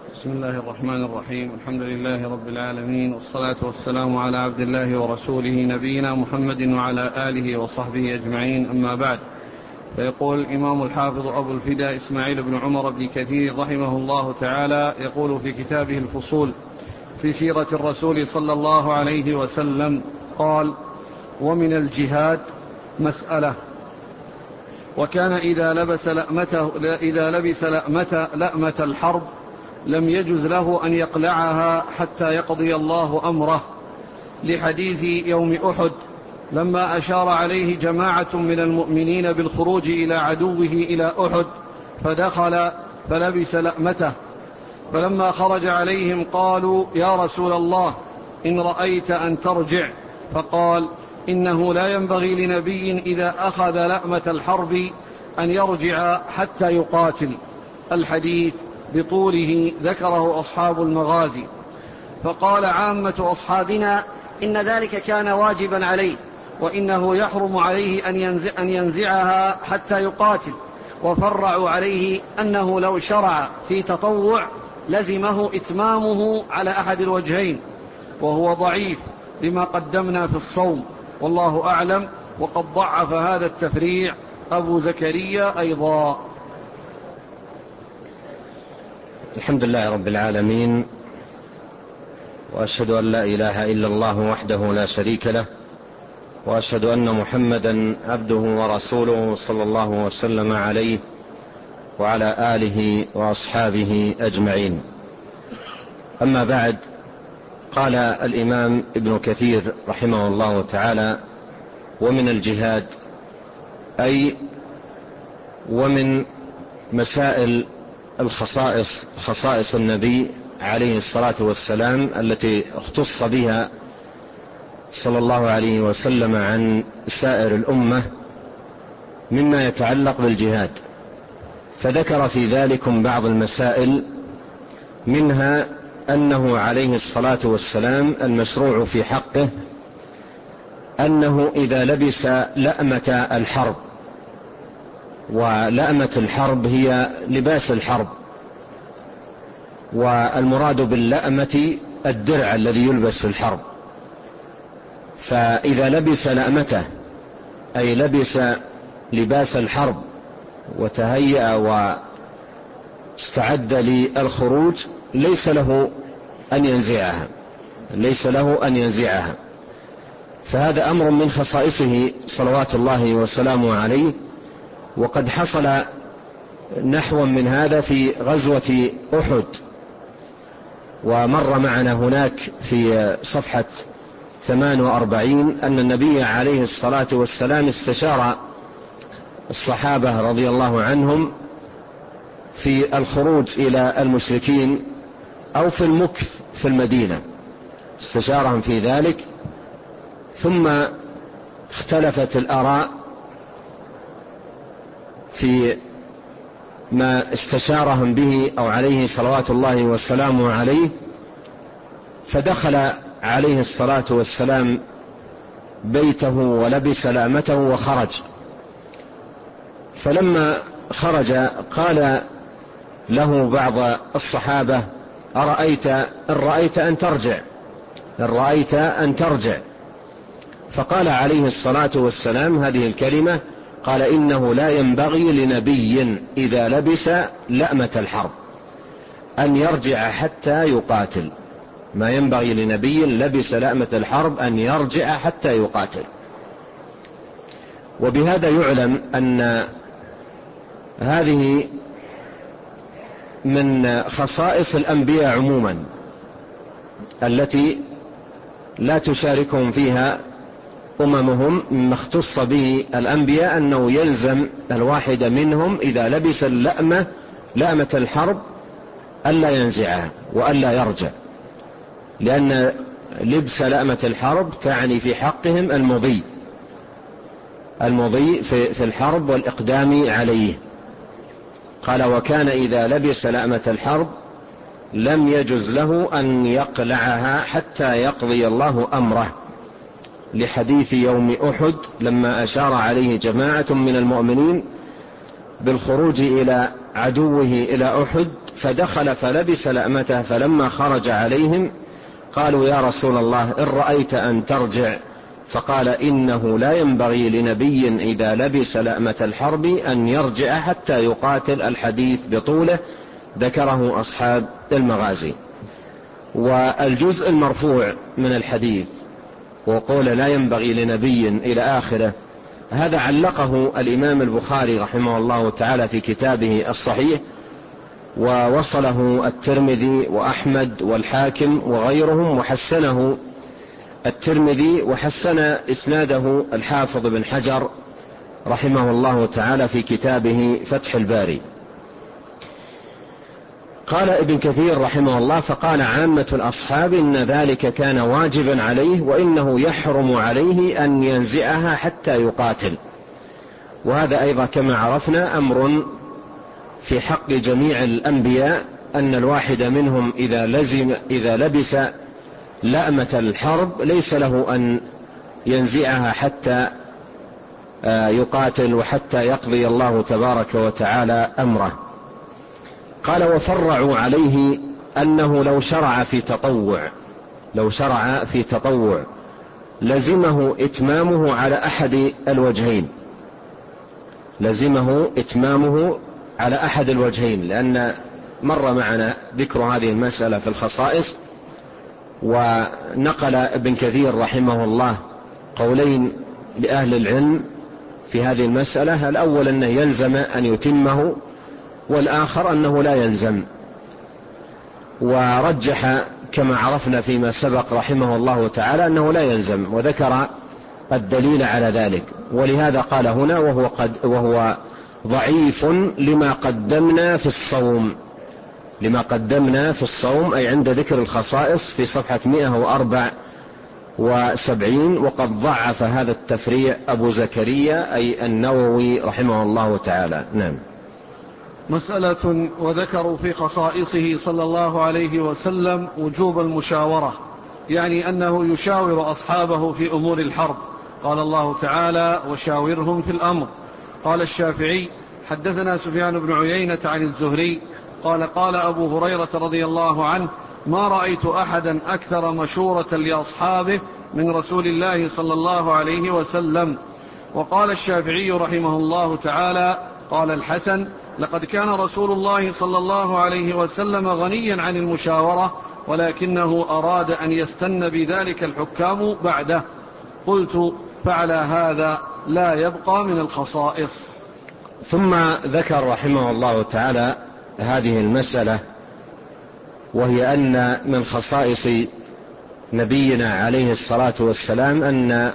بسم الله الرحمن الرحيم. الحمد لله رب العالمين، والصلاة والسلام على عبد الله ورسوله نبينا محمد وعلى آله وصحبه أجمعين، أما بعد. فيقول الإمام الحافظ أبو الفداء إسماعيل بن عمر بن كثير رحمه الله تعالى، يقول في كتابه الفصول في سيرة الرسول صلى الله عليه وسلم، قال: ومن الجهاد مسألة: وكان إذا لبس لأمة الحرب لم يجز له أن يقلعها حتى يقضي الله أمره، لحديث يوم أحد لما أشار عليه جماعة من المؤمنين بالخروج إلى عدوه إلى أحد، فدخل فلبس لأمته، فلما خرج عليهم قالوا: يا رسول الله، إن رأيت أن ترجع. فقال: إنه لا ينبغي لنبي إذا أخذ لأمة الحرب أن يرجع حتى يقاتل. الحديث بطوله ذكره أصحاب المغازي. فقال عامة أصحابنا: إن ذلك كان واجبا عليه، وإنه يحرم عليه أن ينزعها حتى يقاتل. وفرعوا عليه أنه لو شرع في تطوع لزمه إتمامه على أحد الوجهين، وهو ضعيف لما قدمنا في الصوم، والله أعلم. وقد ضعف هذا التفريع أبو زكريا أيضا. الحمد لله رب العالمين، وأشهد أن لا إله إلا الله وحده لا شريك له، وأشهد أن محمدا عبده ورسوله صلى الله وسلم عليه وعلى آله وأصحابه أجمعين. أما بعد، قال الإمام ابن كثير رحمه الله تعالى: ومن الجهاد، أي ومن مسائل خصائص النبي عليه الصلاة والسلام التي اختص بها صلى الله عليه وسلم عن سائر الأمة مما يتعلق بالجهاد، فذكر في ذلكم بعض المسائل، منها أنه عليه الصلاة والسلام المشروع في حقه أنه إذا لبس لأمة الحرب، ولأمة الحرب هي لباس الحرب، والمراد باللأمة الدرع الذي يلبس في الحرب، فإذا لبس لأمته أي لبس لباس الحرب وتهيأ واستعد للخروج ليس له أن ينزعها، فهذا أمر من خصائصه صلوات الله وسلامه عليه. وقد حصل نحو من هذا في غزوة أحد، ومر معنا هناك في صفحة 48 أن النبي عليه الصلاة والسلام استشار الصحابة رضي الله عنهم في الخروج إلى المشركين أو في المكث في المدينة، استشارهم في ذلك، ثم اختلفت الآراء في ما استشارهم به أو عليه صلوات الله وسلامه عليه، فدخل عليه الصلاة والسلام بيته ولبس لأمته وخرج. فلما خرج قال له بعض الصحابة: إن رأيت أن ترجع. فقال عليه الصلاة والسلام هذه الكلمة، قال: إنه لا ينبغي لنبي إذا لبس لأمة الحرب أن يرجع حتى يقاتل. ما ينبغي لنبي لبس لأمة الحرب أن يرجع حتى يقاتل. وبهذا يعلم أن هذه من خصائص الأنبياء عموما التي لا تشاركهم فيها أممهم، مما اختص به الأنبياء أنه يلزم الواحد منهم إذا لبس لأمة الحرب ألا ينزعها وألا يرجع، لأن لبس لأمة الحرب تعني في حقهم المضي في الحرب والإقدام عليه. قال: وكان إذا لبس لأمة الحرب لم يجز له أن يقلعها حتى يقضي الله أمره، لحديث يوم أحد لما أشار عليه جماعة من المؤمنين بالخروج إلى عدوه إلى أحد، فدخل فلبس لأمته، فلما خرج عليهم قالوا يا رسول الله إن رأيت أن ترجع، فقال إنه لا ينبغي لنبي إذا لبس لأمة الحرب أن يرجع حتى يقاتل. الحديث بطوله ذكره أصحاب المغازي. والجزء المرفوع من الحديث وقول لا ينبغي لنبي إلى آخره، هذا علقه الإمام البخاري رحمه الله تعالى في كتابه الصحيح، ووصله الترمذي وأحمد والحاكم وغيرهم، وحسنه الترمذي وحسن إسناده الحافظ بن حجر رحمه الله تعالى في كتابه فتح الباري. قال ابن كثير رحمه الله فقال عامة الأصحاب إن ذلك كان واجبا عليه، وإنه يحرم عليه أن ينزعها حتى يقاتل. وهذا أيضا كما عرفنا أمر في حق جميع الأنبياء، أن الواحد منهم إذا لبس لأمة الحرب ليس له أن ينزعها حتى يقاتل وحتى يقضي الله تبارك وتعالى أمره. قال وفرعوا عليه أنه لو شرع في تطوع لزمه إتمامه على أحد الوجهين، لأن مر معنا ذكر هذه المسألة في الخصائص. ونقل ابن كثير رحمه الله قولين لأهل العلم في هذه المسألة، الأول أنه يلزم أن يتمه، والآخر أنه لا يلزم. ورجح كما عرفنا فيما سبق رحمه الله تعالى أنه لا يلزم، وذكر الدليل على ذلك. ولهذا قال هنا وهو ضعيف لما قدمنا في الصوم، أي عند ذكر الخصائص في صفحة 174. وقد ضعف هذا التفريع أبو زكريا أي النووي رحمه الله تعالى. نعم. مسألة وذكروا في خصائصه صلى الله عليه وسلم وجوب المشاورة، يعني أنه يشاور أصحابه في أمور الحرب. قال الله تعالى وشاورهم في الأمر. قال الشافعي حدثنا سفيان بن عيينة عن الزهري قال أبو هريرة رضي الله عنه ما رأيت أحدا أكثر مشورة لأصحابه من رسول الله صلى الله عليه وسلم. وقال الشافعي رحمه الله تعالى قال الحسن لقد كان رسول الله صلى الله عليه وسلم غنيا عن المشاورة، ولكنه أراد أن يستن بذلك الحكام بعده. قلت فعلى هذا لا يبقى من الخصائص. ثم ذكر رحمه الله تعالى هذه المسألة، وهي أن من خصائص نبينا عليه الصلاة والسلام أن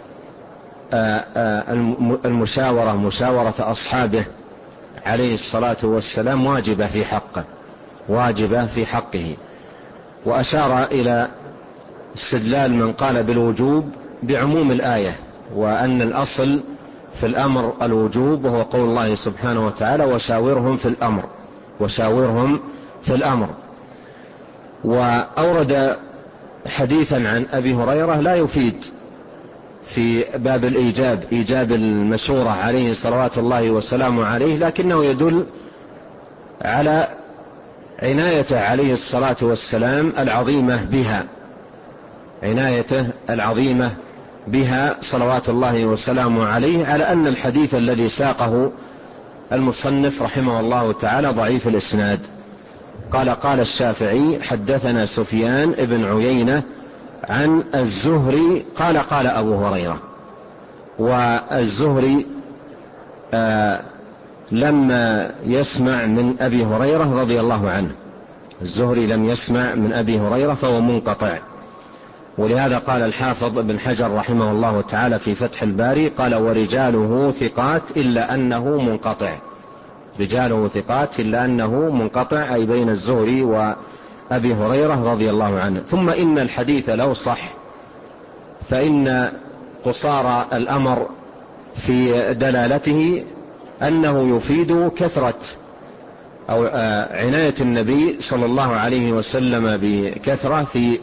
مشاورة أصحابه عليه الصلاة والسلام واجبة في حقه. وأشار إلى استدلال من قال بالوجوب بعموم الآية، وأن الأصل في الأمر الوجوب، وهو قول الله سبحانه وتعالى وشاورهم في الأمر. وأورد حديثا عن أبي هريرة لا يفيد في باب إيجاب المشورة عليه صلوات الله وسلامه عليه، لكنه يدل على عنايته عليه الصلاة والسلام عنايته العظيمة بها صلوات الله وسلامه عليه، على أن الحديث الذي ساقه المصنف رحمه الله تعالى ضعيف الإسناد. قال الشافعي حدثنا سفيان ابن عيينة عن الزهري قال أبو هريرة. والزهري لما يسمع من أبي هريرة رضي الله عنه، الزهري لم يسمع من أبي هريرة فهو منقطع. ولهذا قال الحافظ ابن حجر رحمه الله تعالى في فتح الباري قال ورجاله ثقات إلا أنه منقطع، أي بين الزهري وأبي هريرة رضي الله عنه. ثم إن الحديث لو صح فإن قصار الأمر في دلالته أنه يفيد كثرة أو عناية النبي صلى الله عليه وسلم بكثرة في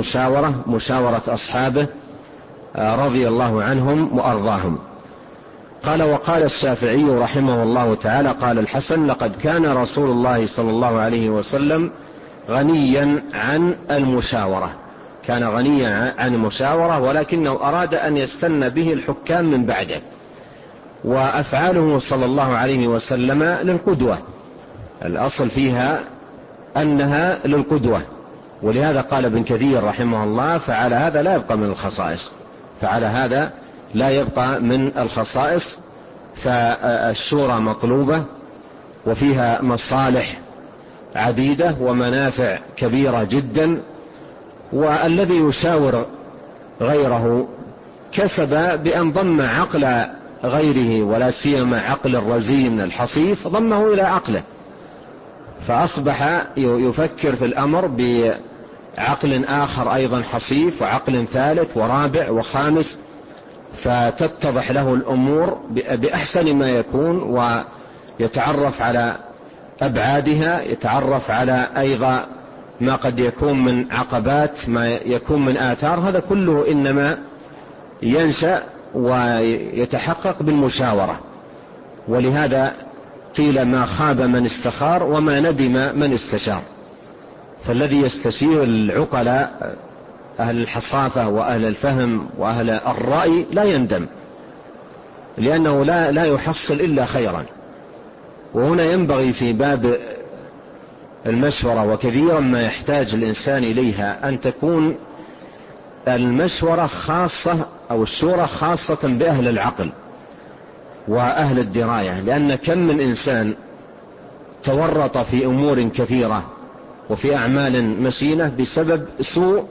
مشاورة أصحابه رضي الله عنهم وأرضاهم. قال: وقال الشافعي رحمه الله تعالى: قال الحسن: لقد كان رسول الله صلى الله عليه وسلم غنيا عن المشاورة، كان غنيا عن المشاورة، ولكنه أراد أن يستن به الحكام من بعده، وأفعاله صلى الله عليه وسلم للقدوة، الأصل فيها أنها للقدوة. ولهذا قال ابن كثير رحمه الله: فعلى هذا لا يبقى من الخصائص، فعلى هذا لا يبقى من الخصائص. فالشورى مطلوبة وفيها مصالح عديدة ومنافع كبيرة جدا، والذي يشاور غيره كسب بأن ضم عقل غيره، ولا سيما عقل الرزين الحصيف، ضمه إلى عقله، فأصبح يفكر في الأمر بعقل آخر أيضا حصيف، وعقل ثالث ورابع وخامس، فتتضح له الأمور بأحسن ما يكون، ويتعرف على أبعادها، يتعرف على أيضا ما قد يكون من عقبات، ما يكون من آثار. هذا كله إنما ينشأ ويتحقق بالمشاورة. ولهذا قيل: ما خاب من استخار وما ندم من استشار. فالذي يستشير العقلاء أهل الحصافة وأهل الفهم وأهل الرأي لا يندم، لأنه لا يحصل إلا خيرا. وهنا ينبغي في باب المشورة، وكثيرا ما يحتاج الإنسان إليها، أن تكون المشورة خاصة أو الشورى خاصة بأهل العقل وأهل الدراية، لأن كم من إنسان تورط في أمور كثيرة وفي أعمال مشينة بسبب سوء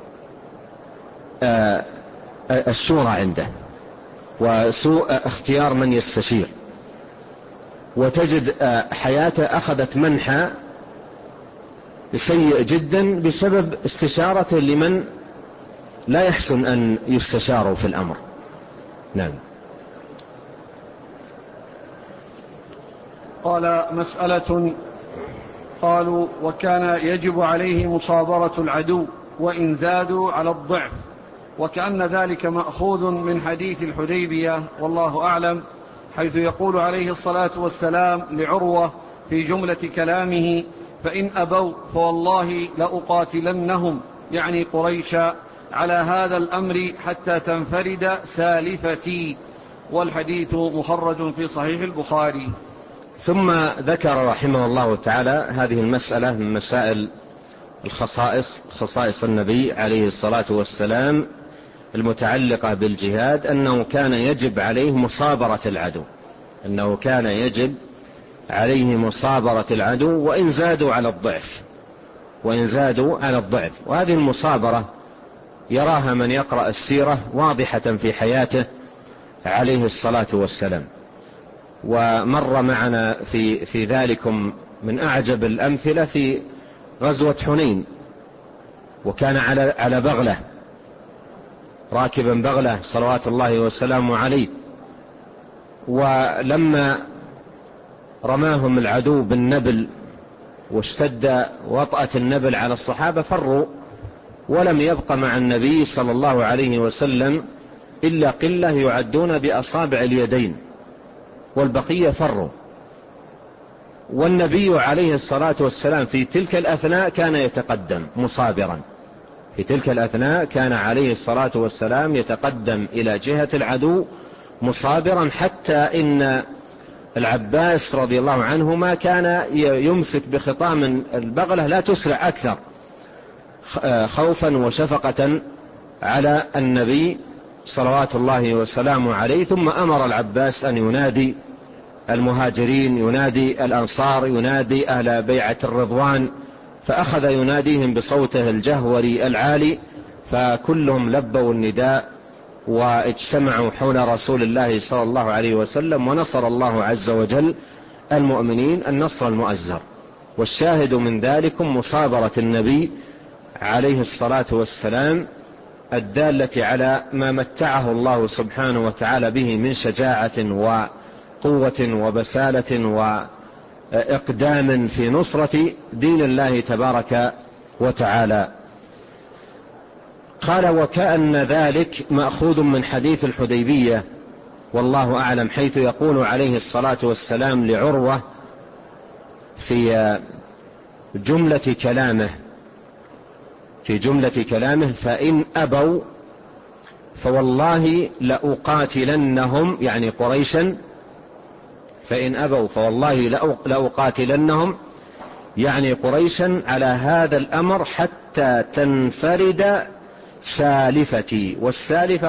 الشورى عنده وسوء اختيار من يستشير، وتجد حياته أخذت منحى سيء جدا بسبب استشارته لمن لا يحسن أن يستشاروا في الأمر. نعم. قال: مسألة. قالوا: وكان يجب عليه مصابرة العدو وإن زادوا على الضعف، وكأن ذلك مأخوذ من حديث الحديبية والله أعلم، حيث يقول عليه الصلاة والسلام لعروة في جملة كلامه: فإن أبوا فوالله لأقاتلنهم، يعني قريشا، على هذا الأمر حتى تنفرد سالفتي. والحديث مخرج في صحيح البخاري. ثم ذكر رحمه الله تعالى هذه المسألة من مسائل خصائص النبي عليه الصلاة والسلام المتعلقة بالجهاد، أنه كان يجب عليه مصابرة العدو، أنه كان يجب عليه مصابرة العدو وإن زادوا على الضعف، وإن زادوا على الضعف. وهذه المصابرة يراها من يقرأ السيرة واضحة في حياته عليه الصلاة والسلام. ومر معنا في ذلكم من أعجب الأمثلة في غزوة حنين، وكان على بغلة، راكبا بغلة صلوات الله وسلامه عليه، ولما رماهم العدو بالنبل واشتد وطأة النبل على الصحابة فروا، ولم يبق مع النبي صلى الله عليه وسلم إلا قلة يعدون بأصابع اليدين، والبقية فروا. والنبي عليه الصلاة والسلام في تلك الأثناء كان يتقدم مصابرا، في تلك الأثناء كان عليه الصلاة والسلام يتقدم إلى جهة العدو مصابرا، حتى إن العباس رضي الله عنهما كان يمسك بخطام البغلة لا تسرع أكثر، خوفا وشفقة على النبي صلوات الله وسلامه عليه. ثم أمر العباس أن ينادي المهاجرين، ينادي الأنصار، ينادي أهل بيعة الرضوان، فأخذ يناديهم بصوته الجهوري العالي، فكلهم لبوا النداء واجتمعوا حول رسول الله صلى الله عليه وسلم، ونصر الله عز وجل المؤمنين النصر المؤزر. والشاهد من ذلكم مصابرة النبي عليه الصلاة والسلام الدالة على ما متعه الله سبحانه وتعالى به من شجاعة وقوة وبسالة وإقدام في نصرة دين الله تبارك وتعالى. قال: وكأن ذلك مأخوذ من حديث الحديبية والله أعلم، حيث يقول عليه الصلاة والسلام لعروة في جملة كلامه: فإن أبوا فوالله لأقاتلنهم، يعني قريشا، فإن أبوا فوالله لأقاتلنهم يعني قريشا على هذا الأمر حتى تنفرد سالفتي. والسالفة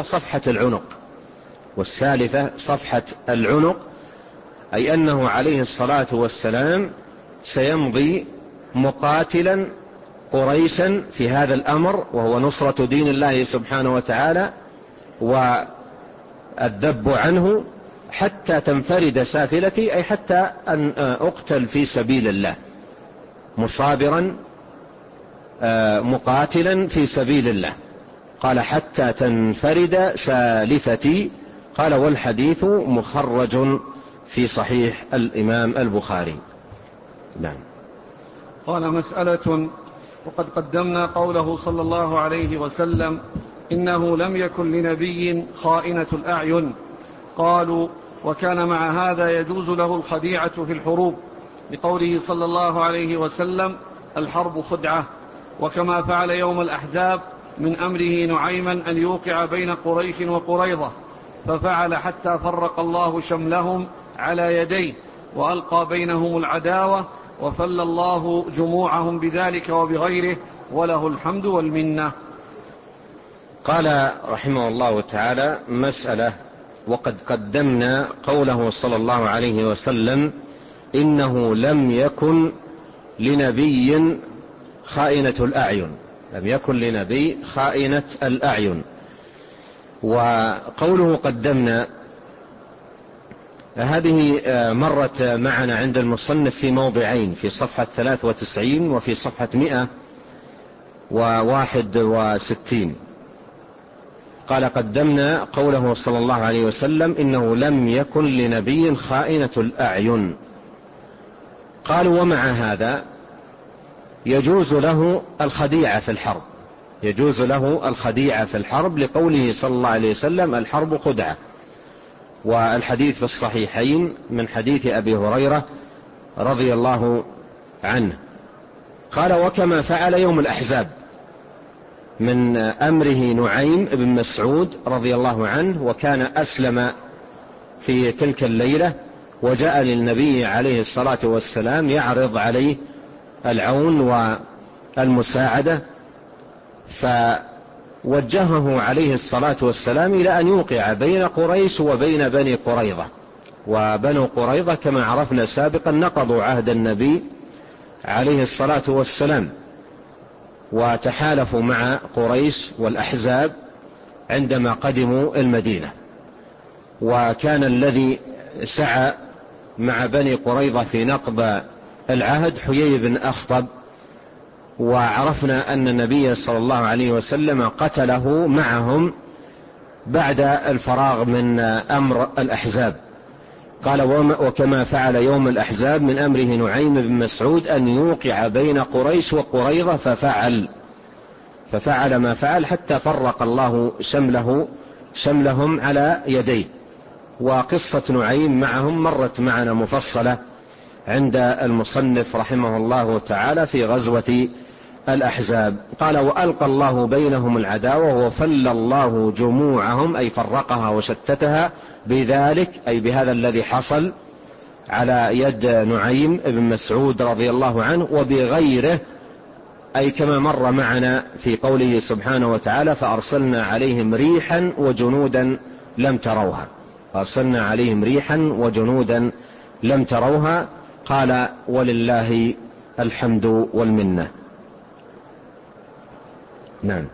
صفحة العنق، أي أنه عليه الصلاة والسلام سيمضي مقاتلا قريشا في هذا الأمر، وهو نصرة دين الله سبحانه وتعالى والذب عنه، حتى تنفرد سافلتي، أي حتى أن أقتل في سبيل الله مصابرا مقاتلا في سبيل الله. قال: حتى تنفرد سالفتي. قال: والحديث مخرج في صحيح الإمام البخاري. نعم. قال: مسألة. وقد قدمنا قوله صلى الله عليه وسلم: إنه لم يكن لنبي خائنة الأعين. قالوا: وكان مع هذا يجوز له الخديعة في الحروب، لقوله صلى الله عليه وسلم: الحرب خدعة. وكما فعل يوم الأحزاب من أمره نعيما أن يوقع بين قريش وقريظة، ففعل حتى فرق الله شملهم على يديه وألقى بينهم العداوة، وفل الله جموعهم بذلك وبغيره، وله الحمد والمنة. قال رحمه الله تعالى: مسألة. وقد قدمنا قوله صلى الله عليه وسلم: إنه لم يكن لنبي خائنة الأعين. لم يكن لنبي خائنة الأعين. وقوله قدمنا هذه مرت معنا عند المصنف في موضعين، في صفحة 93 وفي صفحة 161. قال: قدمنا قوله صلى الله عليه وسلم: إنه لم يكن لنبي خائنة الأعين. قالوا: ومع هذا يجوز له الخديعة في الحرب، لقوله صلى الله عليه وسلم: الحرب خدعة. والحديث في الصحيحين من حديث أبي هريرة رضي الله عنه. قال: وكما فعل يوم الأحزاب من أمره نعيم بن مسعود رضي الله عنه، وكان أسلم في تلك الليلة، وجاء للنبي عليه الصلاة والسلام يعرض عليه العون والمساعدة، فوجهه عليه الصلاة والسلام إلى أن يوقع بين قريش وبين بني قريظة. وبنو قريظة كما عرفنا سابقا نقضوا عهد النبي عليه الصلاة والسلام، وتحالفوا مع قريش والأحزاب عندما قدموا المدينة. وكان الذي سعى مع بني قريظة في نقض العهد حيي بن أخطب، وعرفنا أن النبي صلى الله عليه وسلم قتله معهم بعد الفراغ من أمر الأحزاب. قال: وكما فعل يوم الأحزاب من أمره نعيم بن مسعود أن يوقع بين قريش وقريظة، ففعل ما فعل حتى فرق الله شملهم على يديه. وقصة نعيم معهم مرت معنا مفصلة عند المصنف رحمه الله تعالى في غزوة الأحزاب. قال: وألقى الله بينهم العداوة وفل الله جموعهم، أي فرقها وشتتها، بذلك أي بهذا الذي حصل على يد نعيم بن مسعود رضي الله عنه، وبغيره، أي كما مر معنا في قوله سبحانه وتعالى: فأرسلنا عليهم ريحا وجنودا لم تروها. قال: ولله الحمد والمنة. نعم.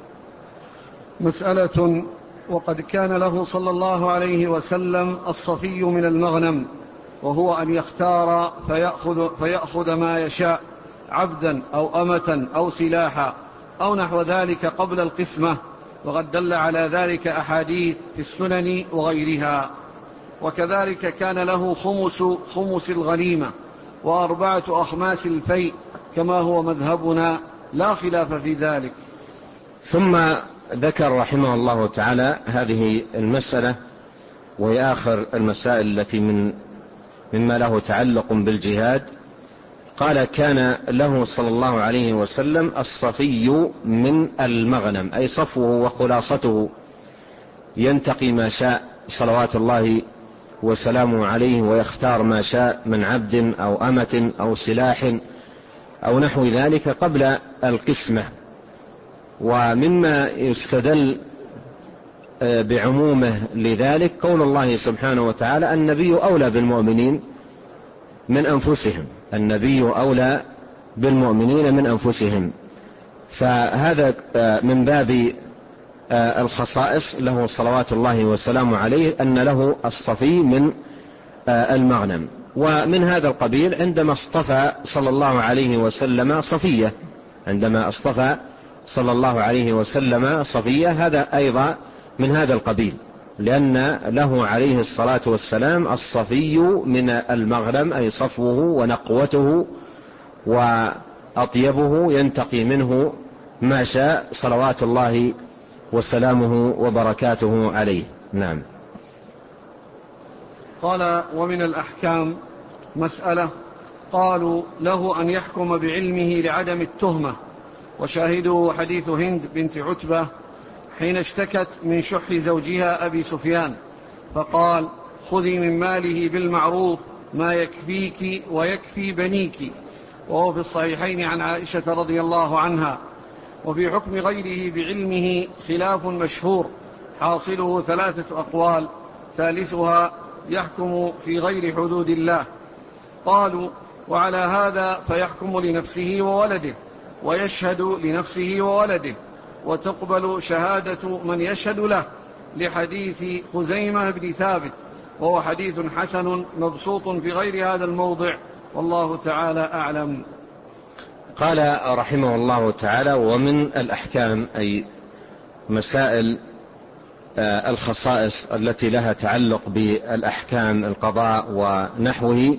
مسألة. وقد كان له صلى الله عليه وسلم الصفي من المغنم، وهو أن يختار فيأخذ ما يشاء، عبدا أو أمة أو سلاحا أو نحو ذلك قبل القسمة، وقد دل على ذلك أحاديث في السنن وغيرها. وكذلك كان له خمس الغنيمة و4 أخماس الفيء، كما هو مذهبنا، لا خلاف في ذلك. ثم ذكر رحمه الله تعالى هذه المسألة وهي آخر المسائل التي مما له تعلق بالجهاد. قال كان له صلى الله عليه وسلم الصفي من المغنم، أي صفوه وخلاصته، ينتقي ما شاء صلوات الله وسلامه عليه، ويختار ما شاء من عبد أو أمة أو سلاح أو نحو ذلك قبل القسمة. ومما يستدل بعمومه لذلك قول الله سبحانه وتعالى: النبي أولى بالمؤمنين من أنفسهم، النبي أولى بالمؤمنين من أنفسهم. فهذا من باب الخصائص له صلوات الله وسلامه عليه، أن له الصفي من المغنم. ومن هذا القبيل عندما اصطفى صلى الله عليه وسلم صفية، عندما اصطفى صلى الله عليه وسلم صفية، هذا أيضا من هذا القبيل، لأن له عليه الصلاة والسلام الصفي من المغنم، أي صفوه ونقوته وأطيبه، ينتقي منه ما شاء صلوات الله وسلامه وبركاته عليه. نعم. قال: ومن الأحكام مسألة، قالوا له أن يحكم بعلمه لعدم التهمة، وشاهده حديث هند بنت عتبة حين اشتكت من شح زوجها أبي سفيان، فقال: خذي من ماله بالمعروف ما يكفيك ويكفي بنيك. وهو في الصحيحين عن عائشة رضي الله عنها. وفي حكم غيره بعلمه خلاف مشهور، حاصله 3 أقوال، ثالثها يحكم في غير حدود الله. قالوا: وعلى هذا فيحكم لنفسه وولده، ويشهد لنفسه وولده، وتقبل شهادة من يشهد له، لحديث خزيمة بن ثابت، وهو حديث حسن مبسوط في غير هذا الموضع، والله تعالى أعلم. قال رحمه الله تعالى: ومن الأحكام، أي مسائل الخصائص التي لها تعلق بالأحكام القضاء ونحوه،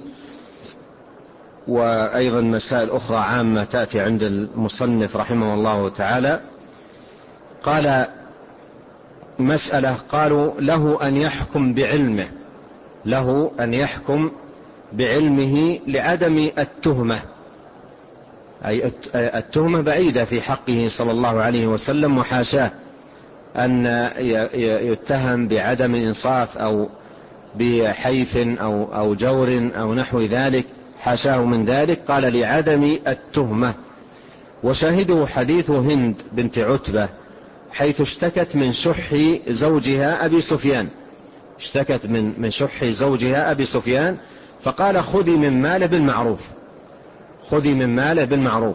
وأيضا مسائل أخرى عامة تأتي عند المصنف رحمه الله تعالى. قال: مسألة، قالوا له أن يحكم بعلمه، له أن يحكم بعلمه لعدم التهمة، أي التهمة بعيدة في حقه صلى الله عليه وسلم، وحاشاه أن يتهم بعدم إنصاف أو بحيف أو جور أو نحو ذلك، حاشاه من ذلك. قال: لعدم التهمة. وشاهده حديث هند بنت عتبة حيث اشتكت من شح زوجها أبي سفيان، اشتكت من شح زوجها أبي سفيان، فقال: خذي من ماله بالمعروف، خذي من ماله بالمعروف.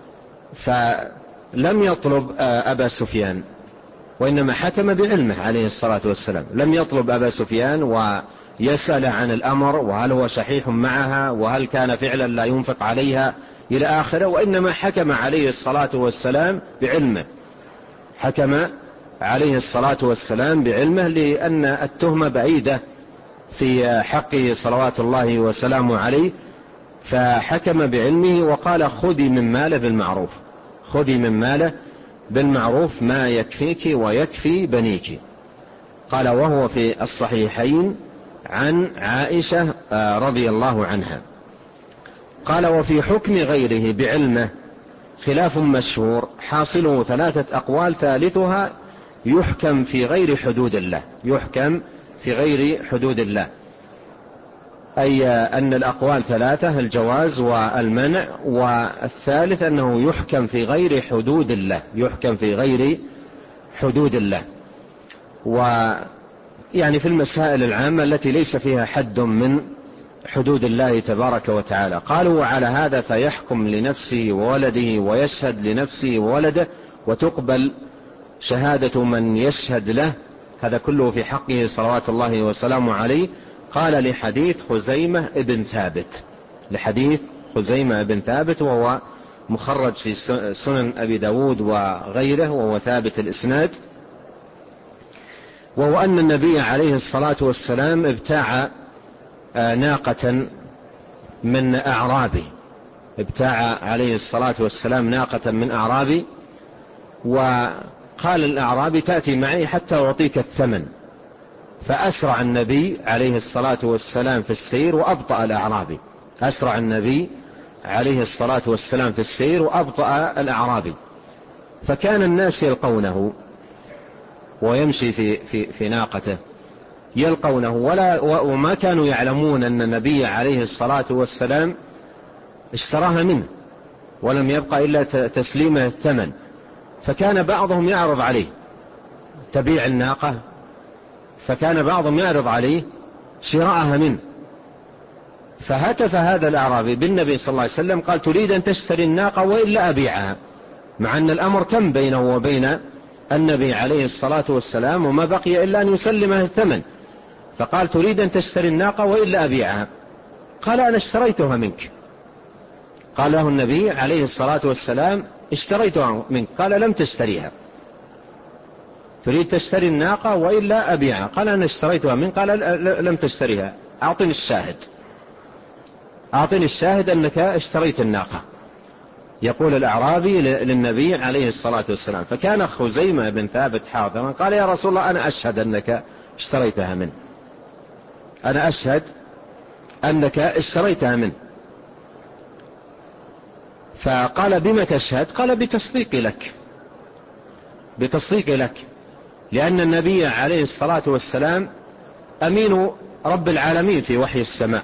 فلم يطلب أبا سفيان، وإنما حكم بعلمه عليه الصلاة والسلام، لم يطلب أبا سفيان ويسأل عن الأمر، وهل هو شحيح معها، وهل كان فعلا لا ينفق عليها إلى آخره، وإنما حكم عليه الصلاة والسلام بعلمه، حكم عليه الصلاة والسلام بعلمه، لأن التهمة بعيدة في حقه صلوات الله وسلامه عليه، فحكم بعلمه وقال: خذي من ماله بالمعروف، خذي من ماله بالمعروف ما يكفيك ويكفي بنيك. قال: وهو في الصحيحين عن عائشة رضي الله عنها. قال: وفي حكم غيره بعلمه خلاف مشهور، حاصله 3 أقوال، ثالثها يحكم في غير حدود الله، يحكم في غير حدود الله، أي أن الأقوال 3: الجواز والمنع، والثالث أنه يحكم في غير حدود الله، يحكم في غير حدود الله. ويعني في المسائل العامة التي ليس فيها حد من حدود الله تبارك وتعالى. قالوا: وعلى هذا فيحكم لنفسه وولده، ويشهد لنفسه وولده، وتقبل شهادة من يشهد له، هذا كله في حقه صلوات الله وسلامه عليه. قال: لحديث خزيمة ابن ثابت، لحديث خزيمة ابن ثابت، وهو مخرج في سنن أبي داود وغيره، وهو ثابت الإسناد. وهو أن النبي عليه الصلاة والسلام ابتاع ناقة من أعرابي، ابتاع عليه الصلاة والسلام ناقة من أعرابي، وقال الأعرابي: تأتي معي حتى أعطيك الثمن، فأسرع النبي عليه الصلاة والسلام في السير وأبطأ الأعرابي. أسرع النبي عليه الصلاة والسلام في السير وأبطأ الأعرابي. فكان الناس يلقونه ويمشي في ناقته، يلقونه وما كانوا يعلمون أن النبي عليه الصلاة والسلام اشتراها منه ولم يبقى إلا تسليمه الثمن. فكان بعضهم يعرض عليه تبيع الناقة، فكان بعضهم يعرض عليه شراءها منه. فهتف هذا الأعرابي بالنبي صلى الله عليه وسلم قال: تريد أن تشتري الناقة وإلا أبيعها؟ مع أن الأمر تم بينه وبين النبي عليه الصلاة والسلام وما بقي إلا أن يسلمه الثمن. فقال: تريد أن تشتري الناقة وإلا أبيعها؟ قال: أنا اشتريتها منك. قال له النبي عليه الصلاة والسلام: اشتريتها منك. قال: لم تشتريها. تريد تشتري الناقة وإلا أبيعها؟ قال: أنا اشتريتها منك. قال: لم تشتريها. أعطني الشاهد، أعطني الشاهد أنك اشتريت الناقة. يقول الأعرابي للنبي عليه الصلاة والسلام. فكان خزيمة بن ثابت حاضرا قال: يا رسول الله، أنا أشهد أنك اشتريتها منه، أنا أشهد أنك اشتريتها منه. فقال: بما تشهد؟ قال: بتصديقي لك، بتصديقي لك، لأن النبي عليه الصلاة والسلام أمين رب العالمين في وحي السماء،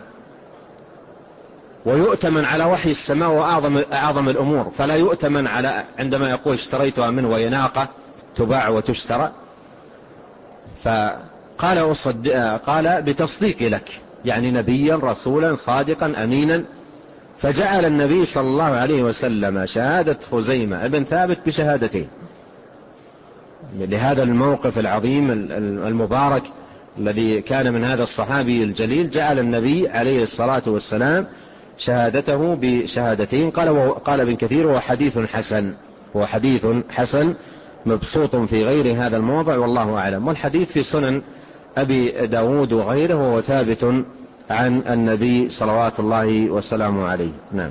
ويؤتمن على وحي السماء وأعظم الأمور، فلا يؤتمن على عندما يقول اشتريتها منه وهي ناقة تباع وتشترى. فقال: قال: بتصديقي لك، يعني نبيا رسولا صادقا أمينا. فجعل النبي صلى الله عليه وسلم شهادة خزيمة ابن ثابت بشهادتين. لهذا الموقف العظيم المبارك الذي كان من هذا الصحابي الجليل، جعل النبي عليه الصلاة والسلام شهادته بشهادتين. قال ابن كثير: هو حديث حسن، هو حديث حسن مبسوط في غير هذا الموضع، والله أعلم. والحديث في سنن أبي داود وغيره، وهو ثابت عن النبي صلوات الله وسلامه عليه. نعم.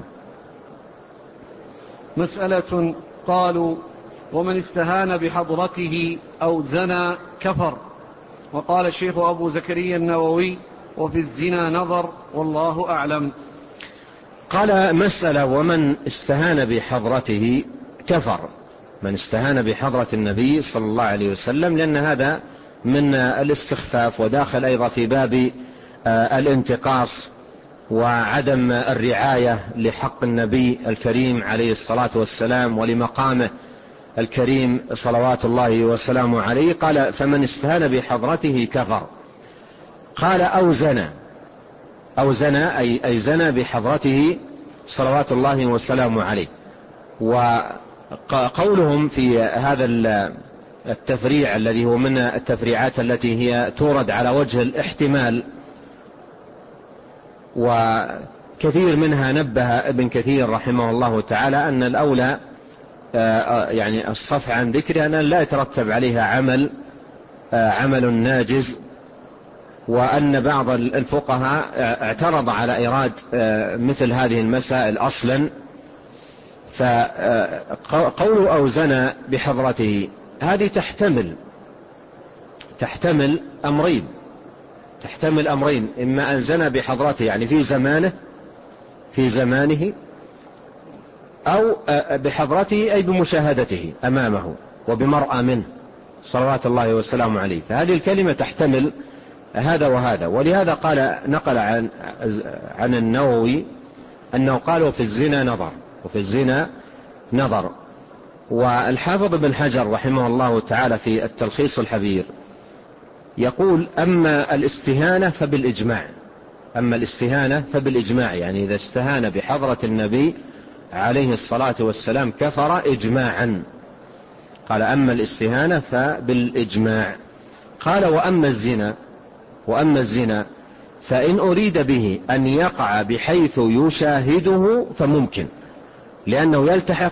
مسألة: قالوا: ومن استهان بحضرته أو زنى كفر. وقال الشيخ أبو زكريا النووي: وفي الزنا نظر، والله أعلم. قال: مسألة: ومن استهان بحضرته كفر. من استهان بحضرة النبي صلى الله عليه وسلم، لأن هذا من الاستخفاف، وداخل أيضا في باب الانتقاص وعدم الرعاية لحق النبي الكريم عليه الصلاة والسلام ولمقامه الكريم صلوات الله وسلامه عليه. قال: فمن استهان بحضرته كفر. قال: أو زنى أي زنى بحضرته صلوات الله وسلامه عليه. وقولهم في هذا التفريع الذي هو من التفريعات التي هي تورد على وجه الاحتمال، وكثير منها نبه ابن كثير رحمه الله تعالى أن الأولى يعني الصف عن ذكرها، أن لا يترتب عليها عمل ناجز، وأن بعض الفقهاء اعترض على إيراد مثل هذه المسائل أصلا. فقول أو زنى بحضرته هذه تحتمل أمرين، إما أن زنى بحضرته يعني في زمانه، أو بحضرته أي بمشاهدته أمامه وبمرأى منه صلوات الله وسلامه عليه. فهذه الكلمة تحتمل هذا وهذا. ولهذا نقل عن النووي أنه قال: وفي الزنا نظر. والحافظ بن حجر رحمه الله تعالى في التلخيص الحبير يقول: أما الاستهانة فبالإجماع، يعني إذا استهان بحضرة النبي عليه الصلاة والسلام كفر إجماعا. قال: أما الاستهانة فبالإجماع. قال: وأما الزنا فإن أريد به أن يقع بحيث يشاهده فممكن، لأنه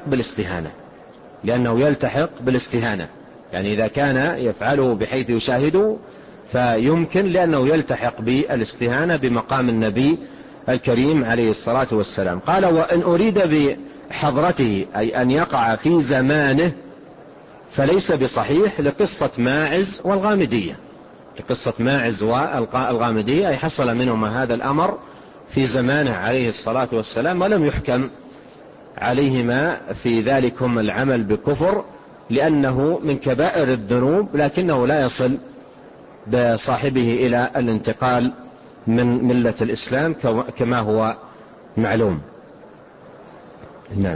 يلتحق بالاستهانة، يعني إذا كان يفعله بحيث يشاهده فيمكن، لأنه يلتحق بالاستهانة بمقام النبي الكريم عليه الصلاة والسلام. قال: وإن أريد بحضرته أي أن يقع في زمانه فليس بصحيح، لقصة ماعز والغامدية، قصة ماعز والغامدية، أي حصل منهما هذا الأمر في زمانه عليه الصلاة والسلام، ولم يحكم عليهما في ذلكم العمل بكفر لأنه من كبائر الذنوب، لكنه لا يصل بصاحبه إلى الانتقال من ملة الإسلام كما هو معلوم. نعم.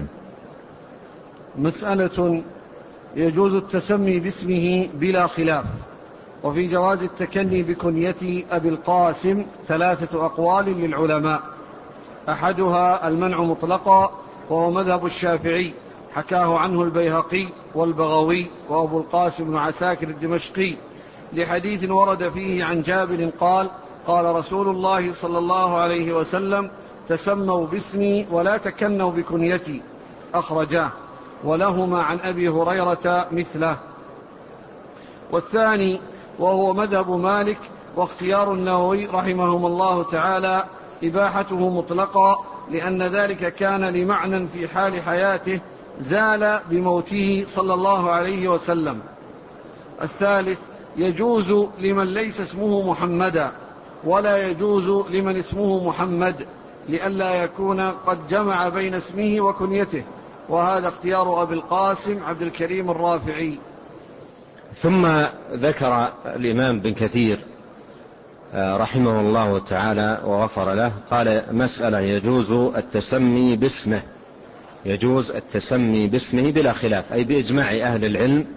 مسألة: يجوز التسمي باسمه بلا خلاف، وفي جواز التكني بكنية أبي القاسم 3 أقوال للعلماء، أحدها المنع مطلقا، وهو مذهب الشافعي، حكاه عنه البيهقي والبغوي وأبو القاسم بن عساكر الدمشقي، لحديث ورد فيه عن جابر قال: قال رسول الله صلى الله عليه وسلم: تسموا باسمي ولا تكنوا بكنيتي، أخرجاه، ولهما عن أبي هريرة مثله. والثاني وهو مذهب مالك واختيار النووي رحمهم الله تعالى إباحته مطلقا، لأن ذلك كان لمعنى في حال حياته زال بموته صلى الله عليه وسلم. الثالث: يجوز لمن ليس اسمه محمدا، ولا يجوز لمن اسمه محمد، لئلا يكون قد جمع بين اسمه وكنيته، وهذا اختيار أبي القاسم عبد الكريم الرافعي. ثم ذكر الإمام بن كثير رحمه الله تعالى وغفر له، قال: مسألة: يجوز التسمي باسمه، يجوز التسمي باسمه بلا خلاف، أي بإجماع أهل العلم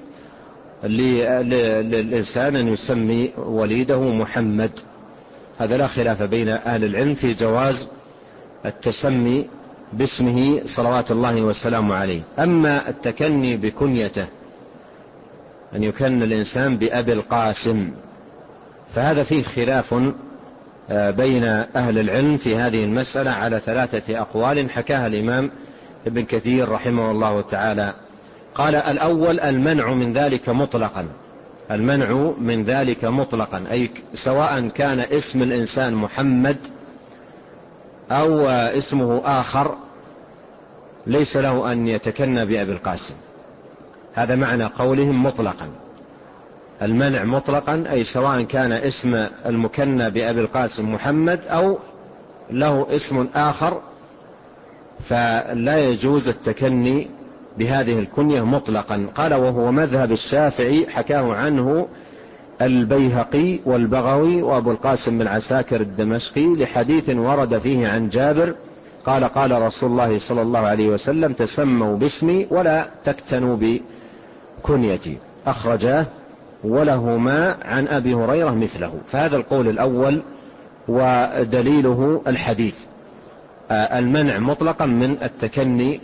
للإنسان أن يسمي وليده محمد، هذا لا خلاف بين أهل العلم في جواز التسمي باسمه صلوات الله والسلام عليه. أما التكني بكنيته، أن يكن الإنسان بأبي القاسم، فهذا فيه خلاف بين أهل العلم في هذه المسألة على 3 أقوال حكاها الإمام ابن كثير رحمه الله تعالى. قال: الأول: المنع من ذلك مطلقا، المنع من ذلك مطلقا، أي سواء كان اسم الإنسان محمد أو اسمه آخر ليس له أن يتكنى بأبي القاسم، هذا معنى قولهم مطلقا. المنع مطلقا أي سواء كان اسم المكنى بأبي القاسم محمد أو له اسم آخر، فلا يجوز التكني بهذه الكنية مطلقا. قال: وهو مذهب الشافعي، حكاه عنه البيهقي والبغوي وأبو القاسم بن عساكر الدمشقي، لحديث ورد فيه عن جابر قال: قال رسول الله صلى الله عليه وسلم: تسموا باسمي ولا تكتنوا بكنيتي، أخرجاه، ولهما عن أبي هريرة مثله. فهذا القول الأول ودليله الحديث، المنع مطلقا من التكني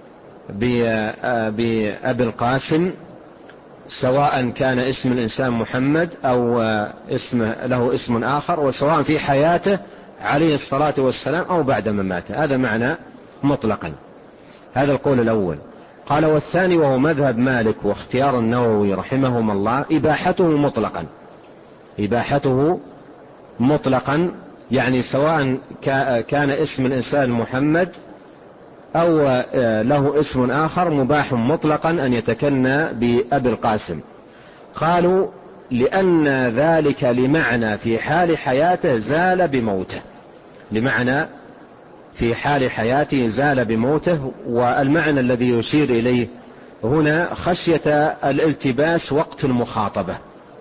بأبي القاسم، سواء كان اسم الإنسان محمد أو له اسم آخر، وسواء في حياته عليه الصلاة والسلام أو بعد مماته، هذا معنى مطلقا. هذا القول الأول. قال: والثاني وهو مذهب مالك واختيار النووي رحمهما الله إباحته مطلقا، إباحته مطلقا، يعني سواء كان اسم الإنسان محمد أو له اسم آخر مباح مطلقا أن يتكنى بأبي القاسم. قالوا: لأن ذلك لمعنى في حال حياته زال بموته، لمعنى في حال حياته زال بموته، والمعنى الذي يشير إليه هنا خشية الالتباس وقت المخاطبة،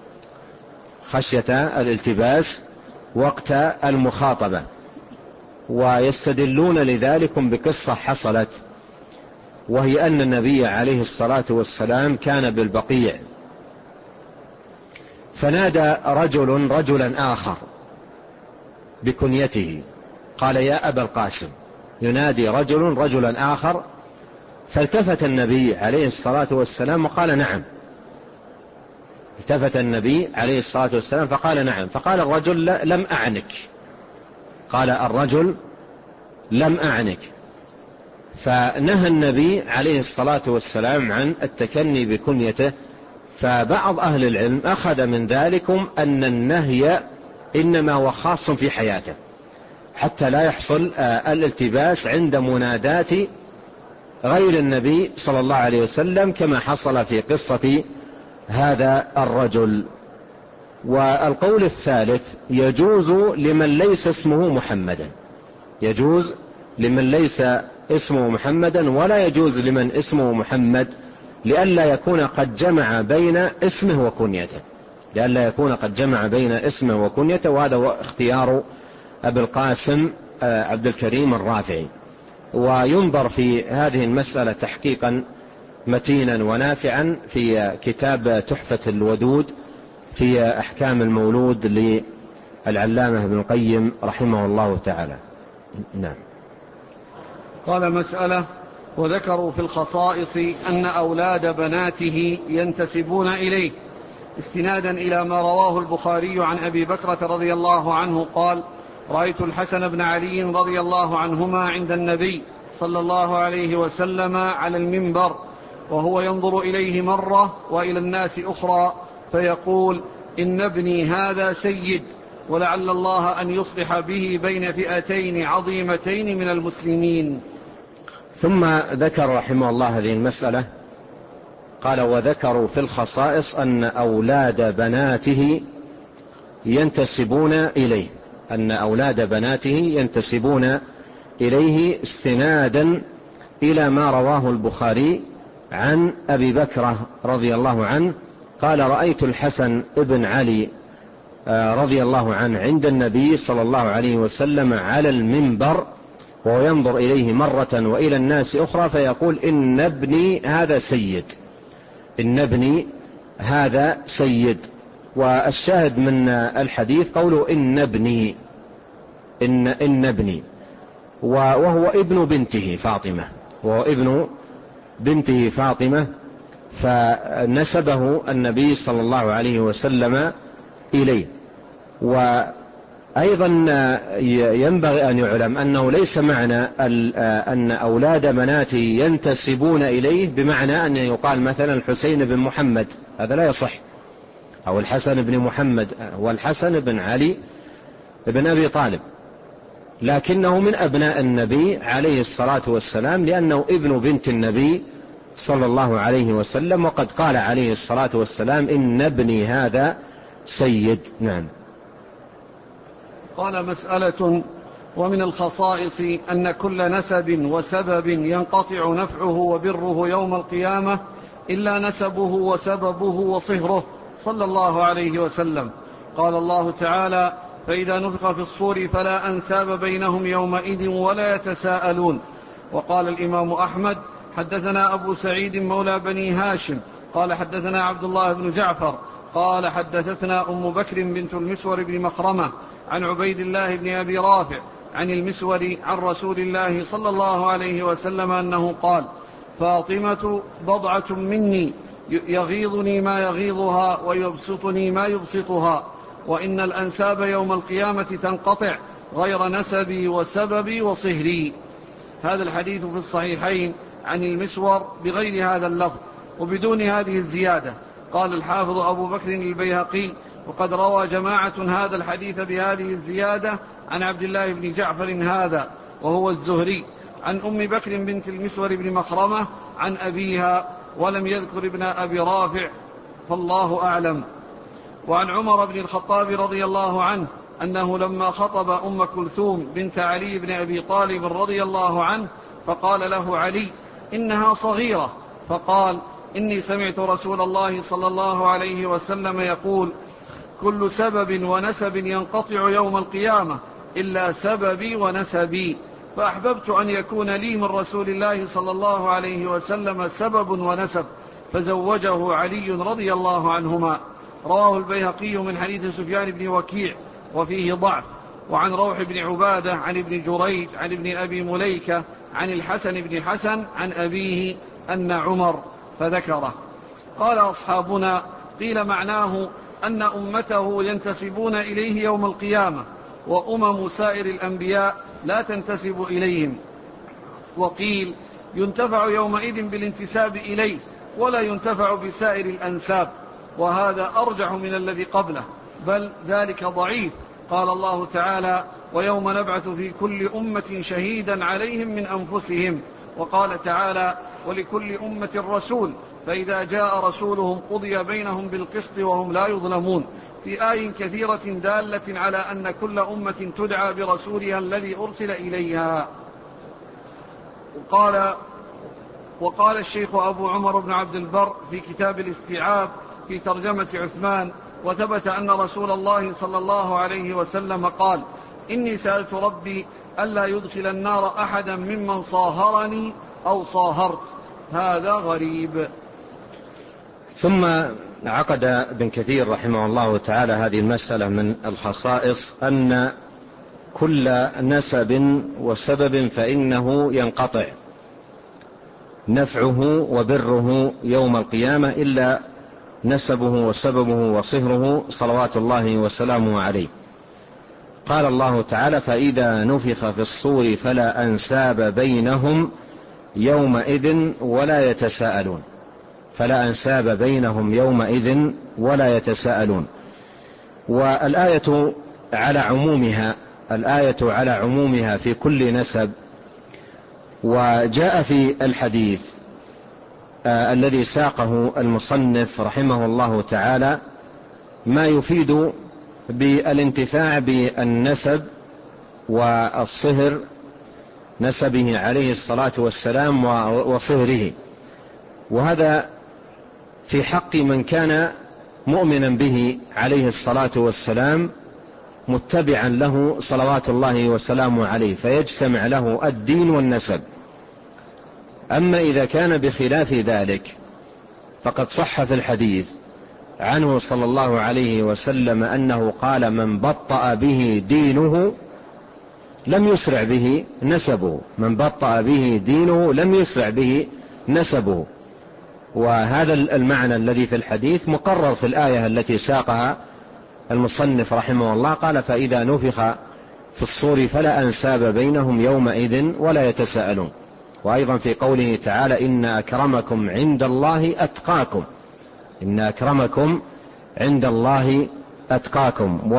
خشية الالتباس وقت المخاطبة. ويستدلون لذلك بقصة حصلت، وهي أن النبي عليه الصلاة والسلام كان بالبقيع، فنادى رجلا آخر بكنيته، قال: يا أبا القاسم، ينادي رجلا آخر، فالتفت النبي عليه الصلاة والسلام وقال: نعم. التفت النبي عليه الصلاة والسلام فقال: نعم. فقال الرجل: لم أعنك، قال الرجل: لم أعنك. فنهى النبي عليه الصلاة والسلام عن التكني بكنيته. فبعض أهل العلم أخذ من ذلكم أن النهي إنما هو خاص في حياته، حتى لا يحصل الالتباس عند منادات غير النبي صلى الله عليه وسلم، كما حصل في قصة هذا الرجل. والقول الثالث يجوز لمن ليس اسمه محمدا، يجوز لمن ليس اسمه محمدا ولا يجوز لمن اسمه محمد، لئلا يكون قد جمع بين اسمه وكنيته، لئلا يكون قد جمع بين اسمه وكنيته. وهذا هو اختيار أبي القاسم عبد الكريم الرافعي. وينظر في هذه المسألة تحقيقا متينا ونافعا في كتاب تحفة الودود في أحكام المولود للعلامة ابن القيم رحمه الله تعالى. نعم. قال مسألة: وذكروا في الخصائص أن أولاد بناته ينتسبون إليه، استنادا إلى ما رواه البخاري عن أبي بكرة رضي الله عنه قال: رأيت الحسن بن علي رضي الله عنهما عند النبي صلى الله عليه وسلم على المنبر، وهو ينظر إليه مرة وإلى الناس أخرى فيقول: إن ابني هذا سيد، ولعل الله أن يصلح به بين فئتين عظيمتين من المسلمين. ثم ذكر رحمه الله هذه المسألة، قال: وذكروا في الخصائص أن أولاد بناته ينتسبون إليه، أن أولاد بناته ينتسبون إليه استنادا إلى ما رواه البخاري عن أبي بكرة رضي الله عنه قال: رأيت الحسن ابن علي رضي الله عنه عند النبي صلى الله عليه وسلم على المنبر، وهو ينظر إليه مرة وإلى الناس أخرى فيقول: إن ابني هذا سيد، إن ابني هذا سيد. والشاهد من الحديث قوله إن ابني، إن ابني، وهو ابن بنته فاطمة، وهو ابن بنته فاطمة، فنسبه النبي صلى الله عليه وسلم إليه. وأيضا ينبغي أن يعلم أنه ليس معنى أن أولاد بناته ينتسبون إليه بمعنى أن يقال مثلا الحسين بن محمد، هذا لا يصح، أو الحسن بن محمد، والحسن بن علي بن أبي طالب، لكنه من أبناء النبي عليه الصلاة والسلام، لأنه ابن بنت النبي صلى الله عليه وسلم، وقد قال عليه الصلاة والسلام: إن ابني هذا سيد. نعم. قال مسألة: ومن الخصائص أن كل نسب وسبب ينقطع نفعه وبره يوم القيامة إلا نسبه وسببه وصهره صلى الله عليه وسلم. قال الله تعالى: فإذا نفخ في الصور فلا أنساب بينهم يومئذ ولا يتساءلون. وقال الإمام أحمد: حدثنا أبو سعيد مولى بني هاشم قال حدثنا عبد الله بن جعفر قال حدثتنا أم بكر بنت المسور بن مخرمة عن عبيد الله بن أبي رافع عن المسور عن رسول الله صلى الله عليه وسلم أنه قال: فاطمة بضعة مني، يغيظني ما يغيظها ويبسطني ما يبسطها، وإن الأنساب يوم القيامة تنقطع غير نسبي وسببي وصهري. هذا الحديث في الصحيحين عن المسور بغير هذا اللفظ وبدون هذه الزيادة. قال الحافظ أبو بكر البيهقي: وقد روى جماعة هذا الحديث بهذه الزيادة عن عبد الله بن جعفر هذا وهو الزهري عن أم بكر بنت المسور بن مخرمة عن أبيها، ولم يذكر ابن أبي رافع، فالله أعلم. وعن عمر بن الخطاب رضي الله عنه أنه لما خطب أم كلثوم بنت علي بن أبي طالب رضي الله عنه فقال له علي: إنها صغيرة، فقال: إني سمعت رسول الله صلى الله عليه وسلم يقول: كل سبب ونسب ينقطع يوم القيامة إلا سببي ونسبي، فأحببت أن يكون لي من رسول الله صلى الله عليه وسلم سبب ونسب، فزوجه علي رضي الله عنهما. رواه البيهقي من حديث سفيان بن وكيع وفيه ضعف. وعن روح بن عبادة عن ابن جريج عن ابن أبي مليكة عن الحسن بن حسن عن أبيه أن عمر فذكره. قال أصحابنا: قيل معناه أن أمته ينتسبون إليه يوم القيامة، وأمم سائر الأنبياء لا تنتسب إليهم. وقيل ينتفع يومئذ بالانتساب إليه ولا ينتفع بسائر الأنساب، وهذا أرجح من الذي قبله، بل ذلك ضعيف. قال الله تعالى: ويوم نبعث في كل أمة شهيدا عليهم من أنفسهم. وقال تعالى: ولكل أمة رسول، فإذا جاء رسولهم قضي بينهم بالقسط وهم لا يظلمون، في آي كثيرة دالة على أن كل أمة تدعى برسولها الذي أرسل إليها. وقال الشيخ أبو عمر بن عبد البر في كتاب الاستيعاب في ترجمة عثمان: وثبت أن رسول الله صلى الله عليه وسلم قال: إني سألت ربي ألا يدخل النار أحدا ممن صاهرني أو صاهرت. هذا غريب. ثم عقد ابن كثير رحمه الله تعالى هذه المسألة من الخصائص أن كل نسب وسبب فإنه ينقطع نفعه وبره يوم القيامة إلا نسبه وسببه وصهره صلوات الله وسلامه عليه. قال الله تعالى: فإذا نفخ في الصور فلا أنساب بينهم يومئذ ولا يتساءلون. فلا أنساب بينهم يومئذ ولا يتساءلون. والآية على عمومها في كل نسب. وجاء في الحديث الذي ساقه المصنف رحمه الله تعالى ما يفيد بالانتفاع بالنسب والصهر، نسبه عليه الصلاة والسلام وصهره، وهذا في حق من كان مؤمنا به عليه الصلاة والسلام متبعا له صلوات الله وسلامه عليه، فيجتمع له الدين والنسب. أما إذا كان بخلاف ذلك فقد صح في الحديث عنه صلى الله عليه وسلم أنه قال: من بطأ به دينه لم يسرع به نسبه. من بطأ به دينه لم يسرع به نسبه. وهذا المعنى الذي في الحديث مقرر في الآية التي ساقها المصنف رحمه الله. قال: فإذا نفخ في الصور فلا أنساب بينهم يومئذ ولا يتساءلون. وأيضا في قوله تعالى: إن أكرمكم عند الله أتقاكم. إن أكرمكم عند الله أتقاكم.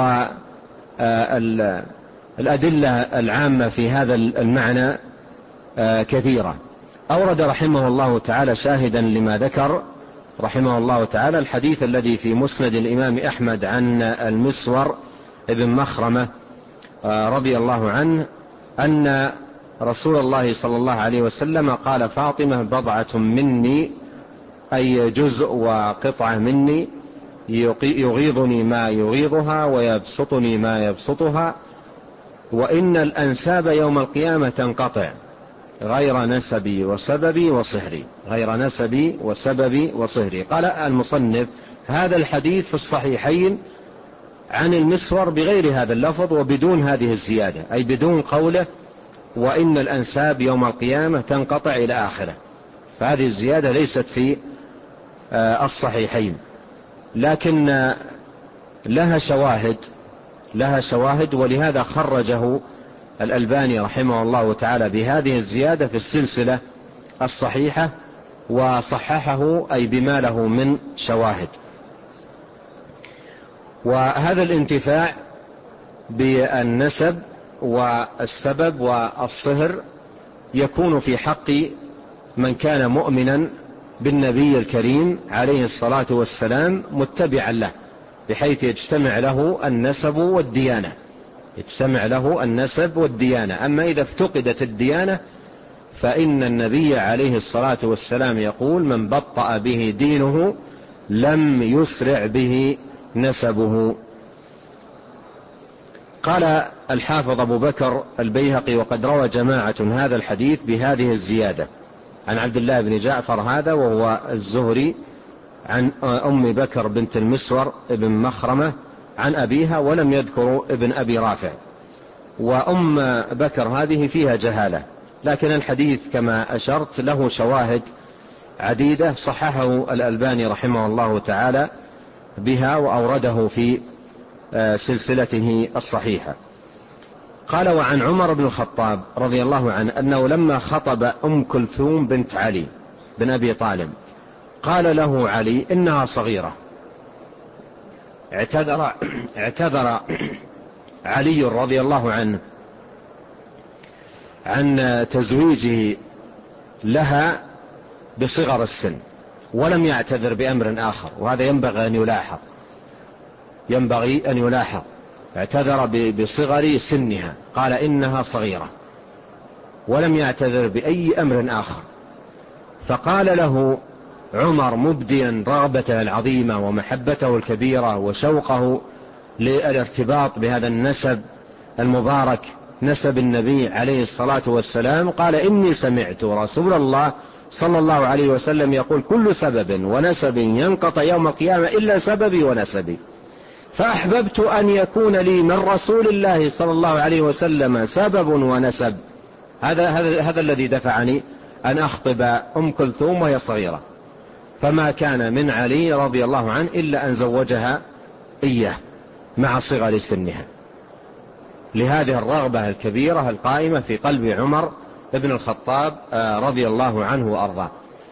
والأدلة العامة في هذا المعنى كثيرة. أورد رحمه الله تعالى شاهدا لما ذكر رحمه الله تعالى الحديث الذي في مسند الإمام أحمد عن المسور ابن مخرمة رضي الله عنه أن رسول الله صلى الله عليه وسلم قال: فاطمة بضعة مني، أي جزء وقطعة مني، يغيظني ما يغيظها ويبسطني ما يبسطها، وإن الأنساب يوم القيامة تنقطع غير نسبي وسببي وصهري. غير نسبي وسببي وصهري. قال المصنف: هذا الحديث في الصحيحين عن المسور بغير هذا اللفظ وبدون هذه الزيادة، أي بدون قوله وإن الأنساب يوم القيامة تنقطع إلى آخره. فهذه الزيادة ليست في الصحيحين، لكن لها شواهد، ولهذا خرجه الألباني رحمه الله تعالى بهذه الزيادة في السلسلة الصحيحة، وصححه أي بما له من شواهد. وهذا الانتفاع بالنسب والسبب والصهر يكون في حق من كان مؤمنا بالنبي الكريم عليه الصلاة والسلام متبعا له، بحيث يجتمع له النسب والديانة. أما إذا افتقدت الديانة فإن النبي عليه الصلاة والسلام يقول: من بطأ به دينه لم يسرع به نسبه. قال الحافظ أبو بكر البيهقي: وقد روى جماعة هذا الحديث بهذه الزيادة عن عبد الله بن جعفر هذا وهو الزهري، عن أم بكر بنت المسور ابن مخرمة عن أبيها، ولم يذكروا ابن أبي رافع. وأم بكر هذه فيها جهالة، لكن الحديث كما أشرت له شواهد عديدة صححه الألباني رحمه الله تعالى بها، وأورده في سلسلته الصحيحة. قال: وعن عمر بن الخطاب رضي الله عنه أنه لما خطب أم كلثوم بنت علي بن أبي طالب قال له علي: إنها صغيرة. اعتذر علي رضي الله عنه عن تزويجه لها بصغر السن ولم يعتذر بأمر آخر، وهذا ينبغي أن يلاحظ. اعتذر بصغر سنها، قال إنها صغيرة، ولم يعتذر بأي أمر آخر. فقال له عمر مبديا رغبته العظيمة ومحبته الكبيرة وشوقه للارتباط بهذا النسب المبارك، نسب النبي عليه الصلاة والسلام، قال إني سمعت رسول الله صلى الله عليه وسلم يقول كل سبب ونسب ينقطع يوم القيامة إلا سببي ونسبي، فأحببت أن يكون لي من رسول الله صلى الله عليه وسلم سبب ونسب. هذا الذي دفعني أن أخطب أم كلثوم وهي صغيرة، فما كان من علي رضي الله عنه إلا أن زوجها إياه مع صغر سنها، لهذه الرغبة الكبيرة القائمة في قلب عمر بن الخطاب رضي الله عنه وأرضاه.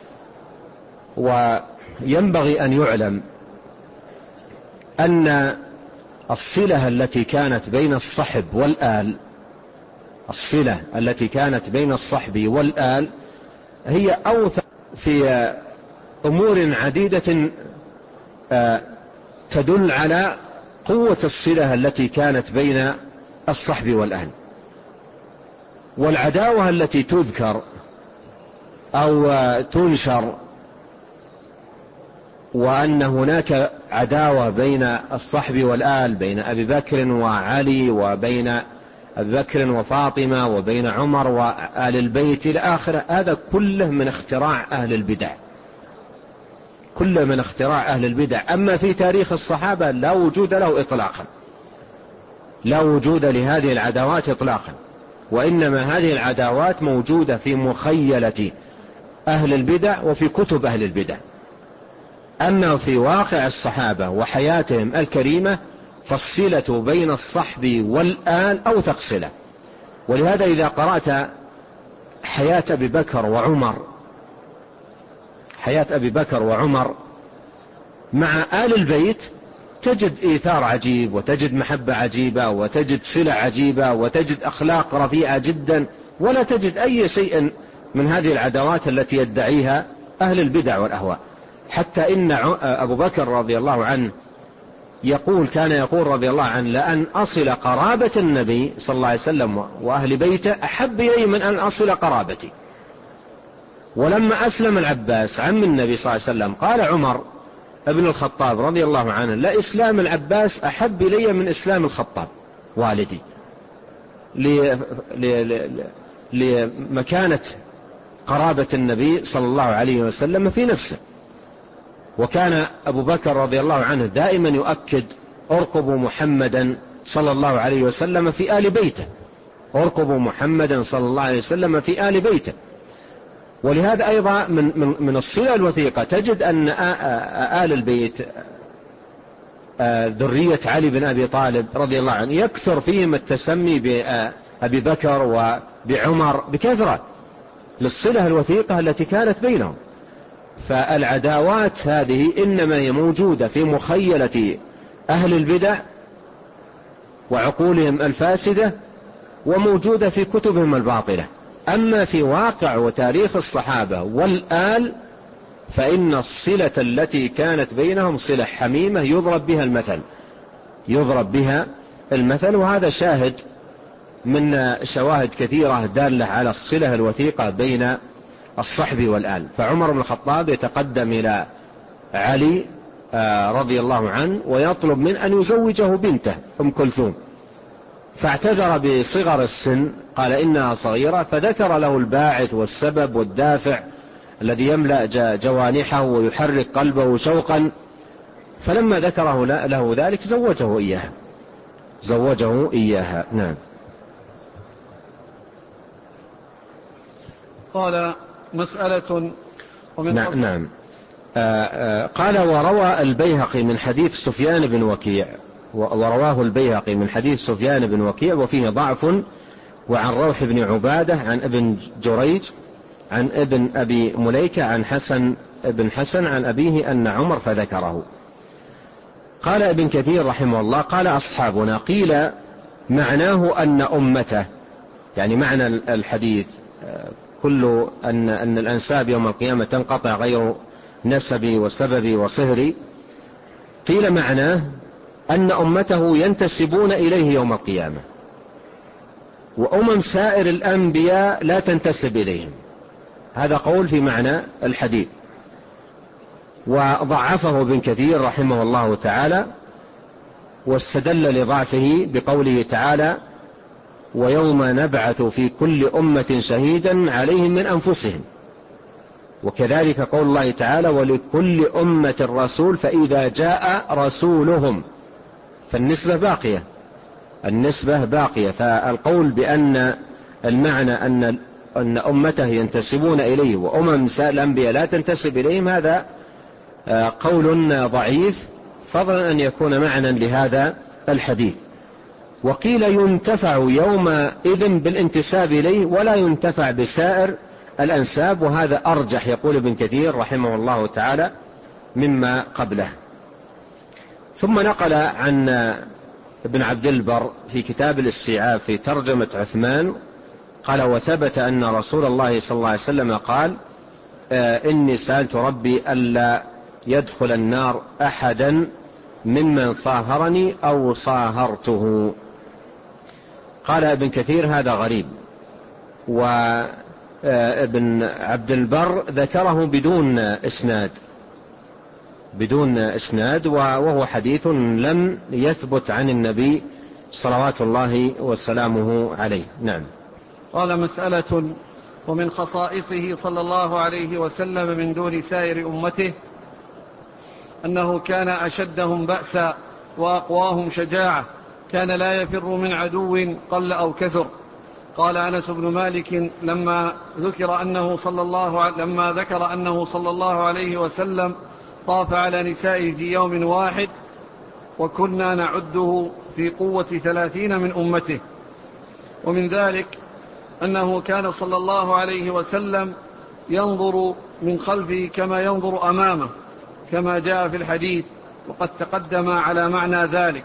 وينبغي أن يعلم أن الصلة التي كانت بين الصحب والآل، الصلة التي كانت بين الصحب والآل هي أوثق في أمور عديدة تدل على قوة الصلة التي كانت بين الصحب والآل. والعداوة التي تذكر أو تنشر، وأن هناك عداوة بين الصحب والآل، بين أبي بكر وعلي، وبين أبي بكر وفاطمة، وبين عمر وآل البيت إلى آخره، هذا كله من اختراع أهل البدع، كله من اختراع أهل البدع. أما في تاريخ الصحابة لا وجود له إطلاقا، لا وجود لهذه العداوات إطلاقا، وإنما هذه العداوات موجودة في مخيلة أهل البدع وفي كتب أهل البدع. أما في واقع الصحابة وحياتهم الكريمة فالصلة بين الصحب والآل أوثق صلة. ولهذا إذا قرأت حياة أبي بكر وعمر مع آل البيت تجد إيثار عجيب، وتجد محبة عجيبة، وتجد صلة عجيبة، وتجد أخلاق رفيعة جدا، ولا تجد أي شيء من هذه العداوات التي يدعيها أهل البدع والأهواء. حتى إن أبو بكر رضي الله عنه كان يقول رضي الله عنه لأن أصل قرابة النبي صلى الله عليه وسلم وأهل بيته أحب إلي من أن أصل قرابتي. ولما أسلم العباس عم النبي صلى الله عليه وسلم قال عمر ابن الخطاب رضي الله عنه لا إسلام العباس أحب إلي من إسلام الخطاب والدي، لمكانة قرابة النبي صلى الله عليه وسلم في نفسه. وكان أبو بكر رضي الله عنه دائما يؤكد ارقبوا محمدا صلى الله عليه وسلم في آل بيته، ارقبوا محمدا صلى الله عليه وسلم في آل بيته. ولهذا أيضا من الصلة الوثيقة تجد أن آل البيت ذرية علي بن أبي طالب رضي الله عنه يكثر فيهم التسمي بأبي بكر وبعمر بكثرة للصلة الوثيقة التي كانت بينهم. فالعداوات هذه إنما هي موجودة في مخيلة أهل البدع وعقولهم الفاسدة، وموجودة في كتبهم الباطلة. أما في واقع وتاريخ الصحابة والآل فإن الصلة التي كانت بينهم صلة حميمة يضرب بها المثل. وهذا شاهد من شواهد كثيرة دالة على الصلة الوثيقة بين الصحب والآل. فعمر بن الخطاب يتقدم إلى علي رضي الله عنه ويطلب من أن يزوجه بنته أم كلثوم، فاعتذر بصغر السن، قال إنها صغيرة، فذكر له الباعث والسبب والدافع الذي يملأ جوانحه ويحرك قلبه شوقا. فلما ذكره له ذلك زوجه إياها. نعم. قال مسألة نعم. قال وروى البيهقي من حديث سفيان بن وكيع، ورواه البيهقي من حديث سفيان بن وكيع وفيه ضعف، وعن روح بن عبادة عن ابن جريج عن ابن أبي مليكة عن ابن حسن عن أبيه أن عمر فذكره. قال ابن كثير رحمه الله قال أصحابنا قيل معناه أن أمته، يعني معنى الحديث أن الأنساب يوم القيامة تنقطع غير نسبي وسببي وصهري، قيل معناه أن أمته ينتسبون إليه يوم القيامة، وأمم سائر الأنبياء لا تنتسب إليهم. هذا قول في معنى الحديث، وضعفه ابن كثير رحمه الله تعالى، واستدل لضعفه بقوله تعالى: ويوم نبعث في كل أمة شهيدا عليهم من أنفسهم. وكذلك قول الله تعالى: ولكل أمة رسول فإذا جاء رسولهم. فالنسبة باقية. فالقول بأن المعنى أن أمته ينتسبون إليه وأمم سائر الأنبياء لا تنتسب إليهم، هذا قول ضعيف، فضلا أن يكون معنى لهذا الحديث. وقيل ينتفع يومئذ بالانتساب إليه ولا ينتفع بسائر الأنساب، وهذا أرجح، يقول ابن كثير رحمه الله تعالى، مما قبله. ثم نقل عن ابن عبد البر في كتاب الاستيعاب في ترجمة عثمان قال: وثبت أن رسول الله صلى الله عليه وسلم قال: إني سألت ربي ألا يدخل النار أحدا ممن صاهرني أو صاهرته. قال ابن كثير: هذا غريب. وابن عبد البر ذكره بدون إسناد، وهو حديث لم يثبت عن النبي صلوات الله وسلامه عليه. نعم. قال: مسألة: ومن خصائصه صلى الله عليه وسلم من دون سائر أمته أنه كان أشدهم بأسا وأقواهم شجاعة، كان لا يفر من عدو قل أو كثر. قال أنس بن مالك: لما ذكر أنه صلى الله عليه وسلم طاف على نسائه في يوم واحد وكنا نعده في قوة 30 من أمته. ومن ذلك أنه كان صلى الله عليه وسلم ينظر من خلفه كما ينظر أمامه، كما جاء في الحديث، وقد تقدم على معنى ذلك.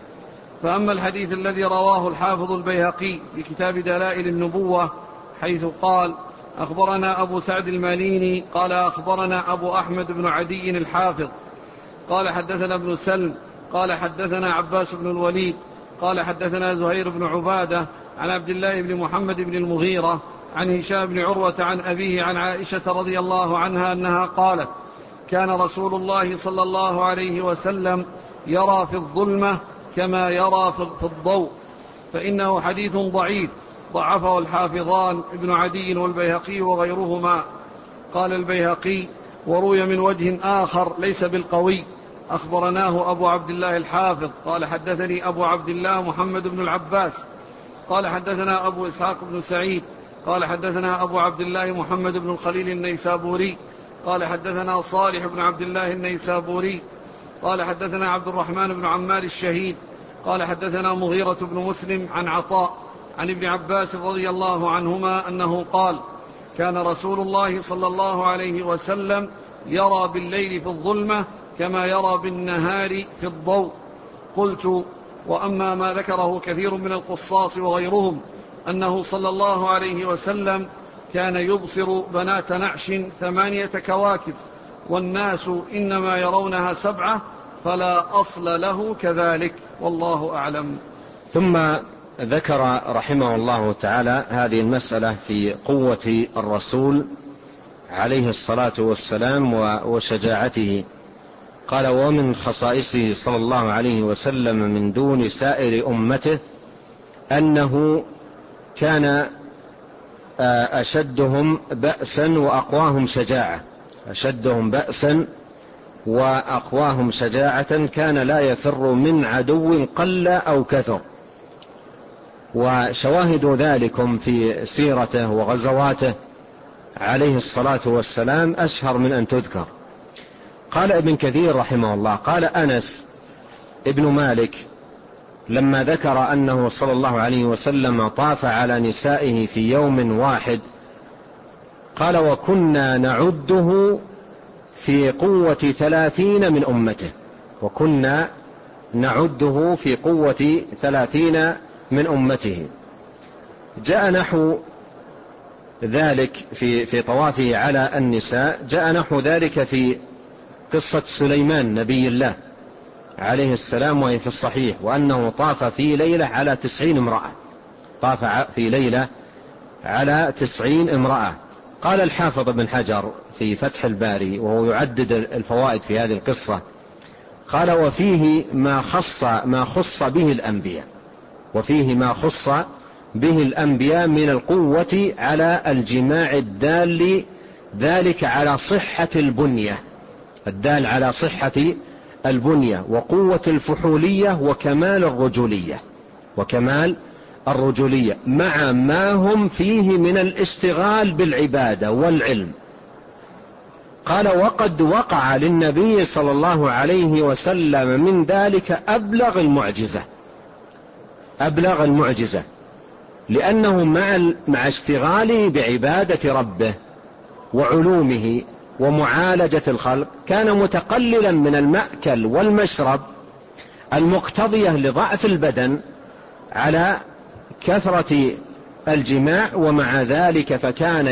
فأما الحديث الذي رواه الحافظ البيهقي في كتاب دلائل النبوة حيث قال: أخبرنا أبو سعد الماليني قال أخبرنا أبو أحمد بن عدي الحافظ قال حدثنا ابن سلم قال حدثنا عباس بن الوليد قال حدثنا زهير بن عبادة عن عبد الله بن محمد بن المغيرة عن هشام بن عروة عن أبيه عن عائشة رضي الله عنها أنها قالت: كان رسول الله صلى الله عليه وسلم يرى في الظلمة كما يرى في الضوء، فإنه حديث ضعيف ضعفه الحافظان ابن عدي والبيهقي وغيرهما. قال البيهقي: وروي من وجه آخر ليس بالقوي، أخبرناه أبو عبد الله الحافظ قال حدثني أبو عبد الله محمد بن العباس قال حدثنا أبو إسحاق بن سعيد قال حدثنا أبو عبد الله محمد بن الخليل النيسابوري قال حدثنا صالح بن عبد الله النيسابوري قال حدثنا عبد الرحمن بن عمار الشهيد قال حدثنا مغيرة بن مسلم عن عطاء عن ابن عباس رضي الله عنهما أنه قال: كان رسول الله صلى الله عليه وسلم يرى بالليل في الظلمة كما يرى بالنهار في الضوء. قلت: وأما ما ذكره كثير من القصاص وغيرهم أنه صلى الله عليه وسلم كان يبصر بنات نعش 8 كواكب والناس إنما يرونها 7، فلا أصل له كذلك، والله أعلم. ثم ذكر رحمه الله تعالى هذه المسألة في قوة الرسول عليه الصلاة والسلام وشجاعته. قال: ومن خصائصه صلى الله عليه وسلم من دون سائر أمته أنه كان أشدهم بأسا وأقواهم شجاعة، كان لا يفر من عدو قل أو كثر. وشواهد ذلكم في سيرته وغزواته عليه الصلاة والسلام أشهر من أن تذكر. قال ابن كثير رحمه الله: قال أنس ابن مالك لما ذكر أنه صلى الله عليه وسلم طاف على نسائه في يوم واحد، قال: وكنا نعده في قوة 30 من أمته. وكنا نعده في قوة 30 من أمته. جاء نحو ذلك في طوافه على النساء جاء نحو ذلك في قصة سليمان نبي الله عليه السلام، وهي في الصحيح، وأنه طاف في ليلة على 90 امرأة، طاف في ليلة على 90 امرأة. قال الحافظ ابن حجر في فتح الباري وهو يعدد الفوائد في هذه القصة، قال: وفيه ما خص به الأنبياء، وفيه ما خص به الأنبياء من القوة على الجماع الدال ذلك على صحة البنية، الدال على صحة البنية، وقوة الفحولية، وكمال الرجولية، مع ما هم فيه من الاشتغال بالعبادة والعلم. قال: وقد وقع للنبي صلى الله عليه وسلم من ذلك أبلغ المعجزة، لأنه مع اشتغاله بعبادة ربه وعلومه ومعالجة الخلق كان متقللا من المأكل والمشرب المقتضية لضعف البدن على كثرة الجماع، ومع ذلك فكان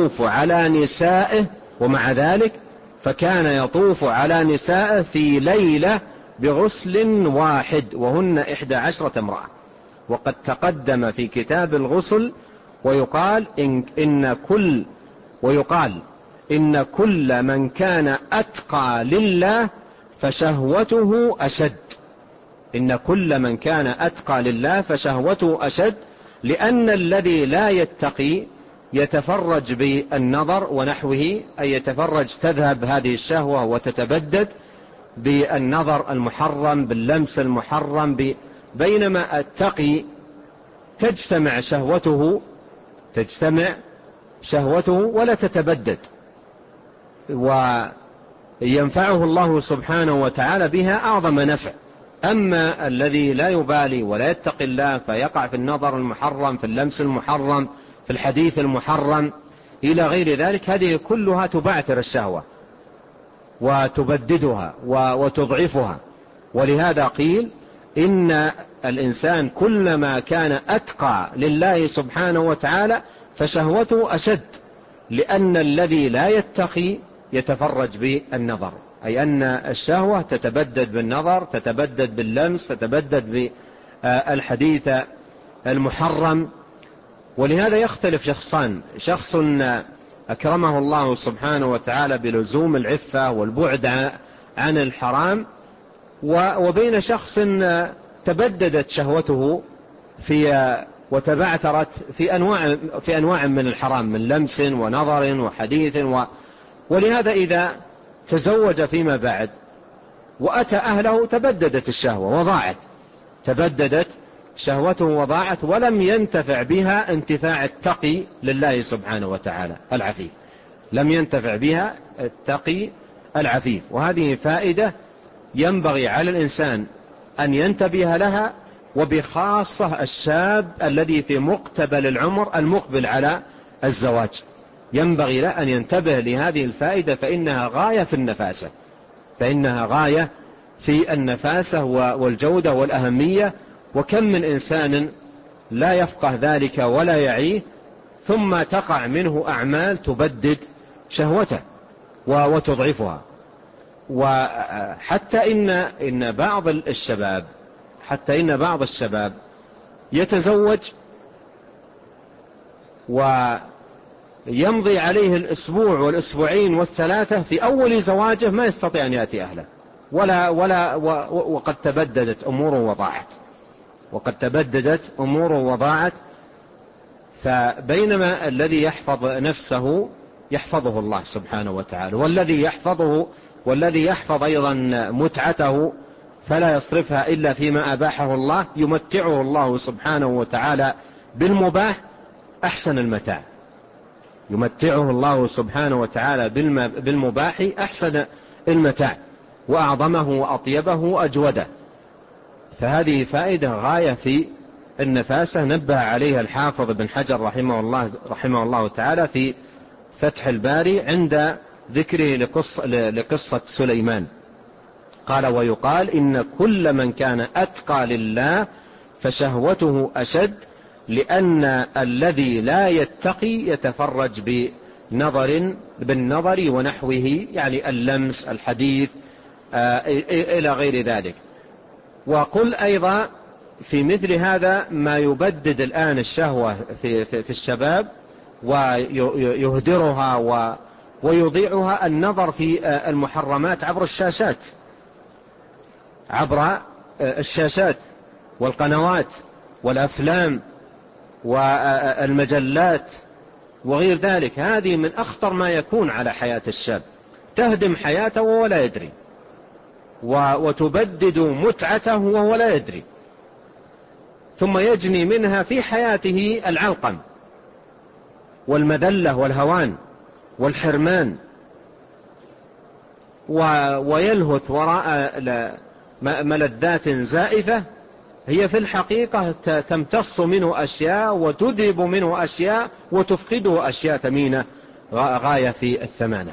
يطوف على نسائه في ليلة بغسل واحد، وهن 11 امرأة. وقد تقدم في كتاب الغسل، ويقال إن كل من كان أتقى لله فشهوته أشد، لأن الذي لا يتقي يتفرج بالنظر ونحوه، أي يتفرج، تذهب هذه الشهوة وتتبدد بالنظر المحرم، باللمس المحرم، بينما التقي تجتمع شهوته ولا تتبدد، وينفعه الله سبحانه وتعالى بها أعظم نفع. أما الذي لا يبالي ولا يتقي الله فيقع في النظر المحرم، في اللمس المحرم، في الحديث المحرم إلى غير ذلك، هذه كلها تبعثر الشهوة وتبددها وتضعفها. ولهذا قيل إن الإنسان كلما كان أتقى لله سبحانه وتعالى فشهوته أشد، لأن الذي لا يتقي يتفرج بالنظر، أي أن الشهوة تتبدد بالنظر، تتبدد باللمس، تتبدد بالحديث المحرم. ولهذا يختلف شخصان: شخص أكرمه الله سبحانه وتعالى بلزوم العفة والبعد عن الحرام، وبين شخص تبددت شهوته وتبعثرت في أنواع من الحرام، من لمس ونظر وحديث ولهذا إذا تزوج فيما بعد وأتى أهله تبددت شهوته وضاعت، ولم ينتفع بها انتفاع التقي لله سبحانه وتعالى العفيف، وهذه فائدة ينبغي على الإنسان أن ينتبه لها، وبخاصة الشاب الذي في مقتبل العمر المقبل على الزواج، ينبغي له أن ينتبه لهذه الفائدة، فإنها غاية في النفاسة والجودة والأهمية. وكم من إنسان لا يفقه ذلك ولا يعيه، ثم تقع منه أعمال تبدد شهوته وتضعفها. وحتى إن بعض الشباب يتزوج ويمضي عليه الأسبوع والأسبوعين والثلاثة في أول زواجه ما يستطيع أن يأتي أهله وقد تبددت أموره وضاعت. فبينما الذي يحفظ نفسه يحفظه الله سبحانه وتعالى، والذي يحفظ أيضا متعته فلا يصرفها إلا فيما أباحه الله، يمتعه الله سبحانه وتعالى بالمباح أحسن المتاع، وأعظمه وأطيبه وأجوده. فهذه فائدة غاية في النفاسة، نبه عليها الحافظ بن حجر رحمه الله تعالى في فتح الباري عند ذكره لقصة سليمان. قال: ويقال إن كل من كان أتقى لله فشهوته أشد، لأن الذي لا يتقي يتفرج بالنظر ونحوه، يعني اللمس، الحديث، إلى غير ذلك. وقل أيضا في مثل هذا ما يبدد الآن الشهوة في الشباب ويهدرها ويضيعها النظر في المحرمات عبر الشاشات والقنوات والأفلام والمجلات وغير ذلك. هذه من أخطر ما يكون على حياة الشاب، تهدم حياته وهو لا يدري، وتبدد متعته وهو لا يدري، ثم يجني منها في حياته العلقم والمذلة والهوان والحرمان، ويلهث وراء ملذات زائفة هي في الحقيقة تمتص منه أشياء وتذهب منه أشياء وتفقده أشياء ثمينة غاية في الثمانة.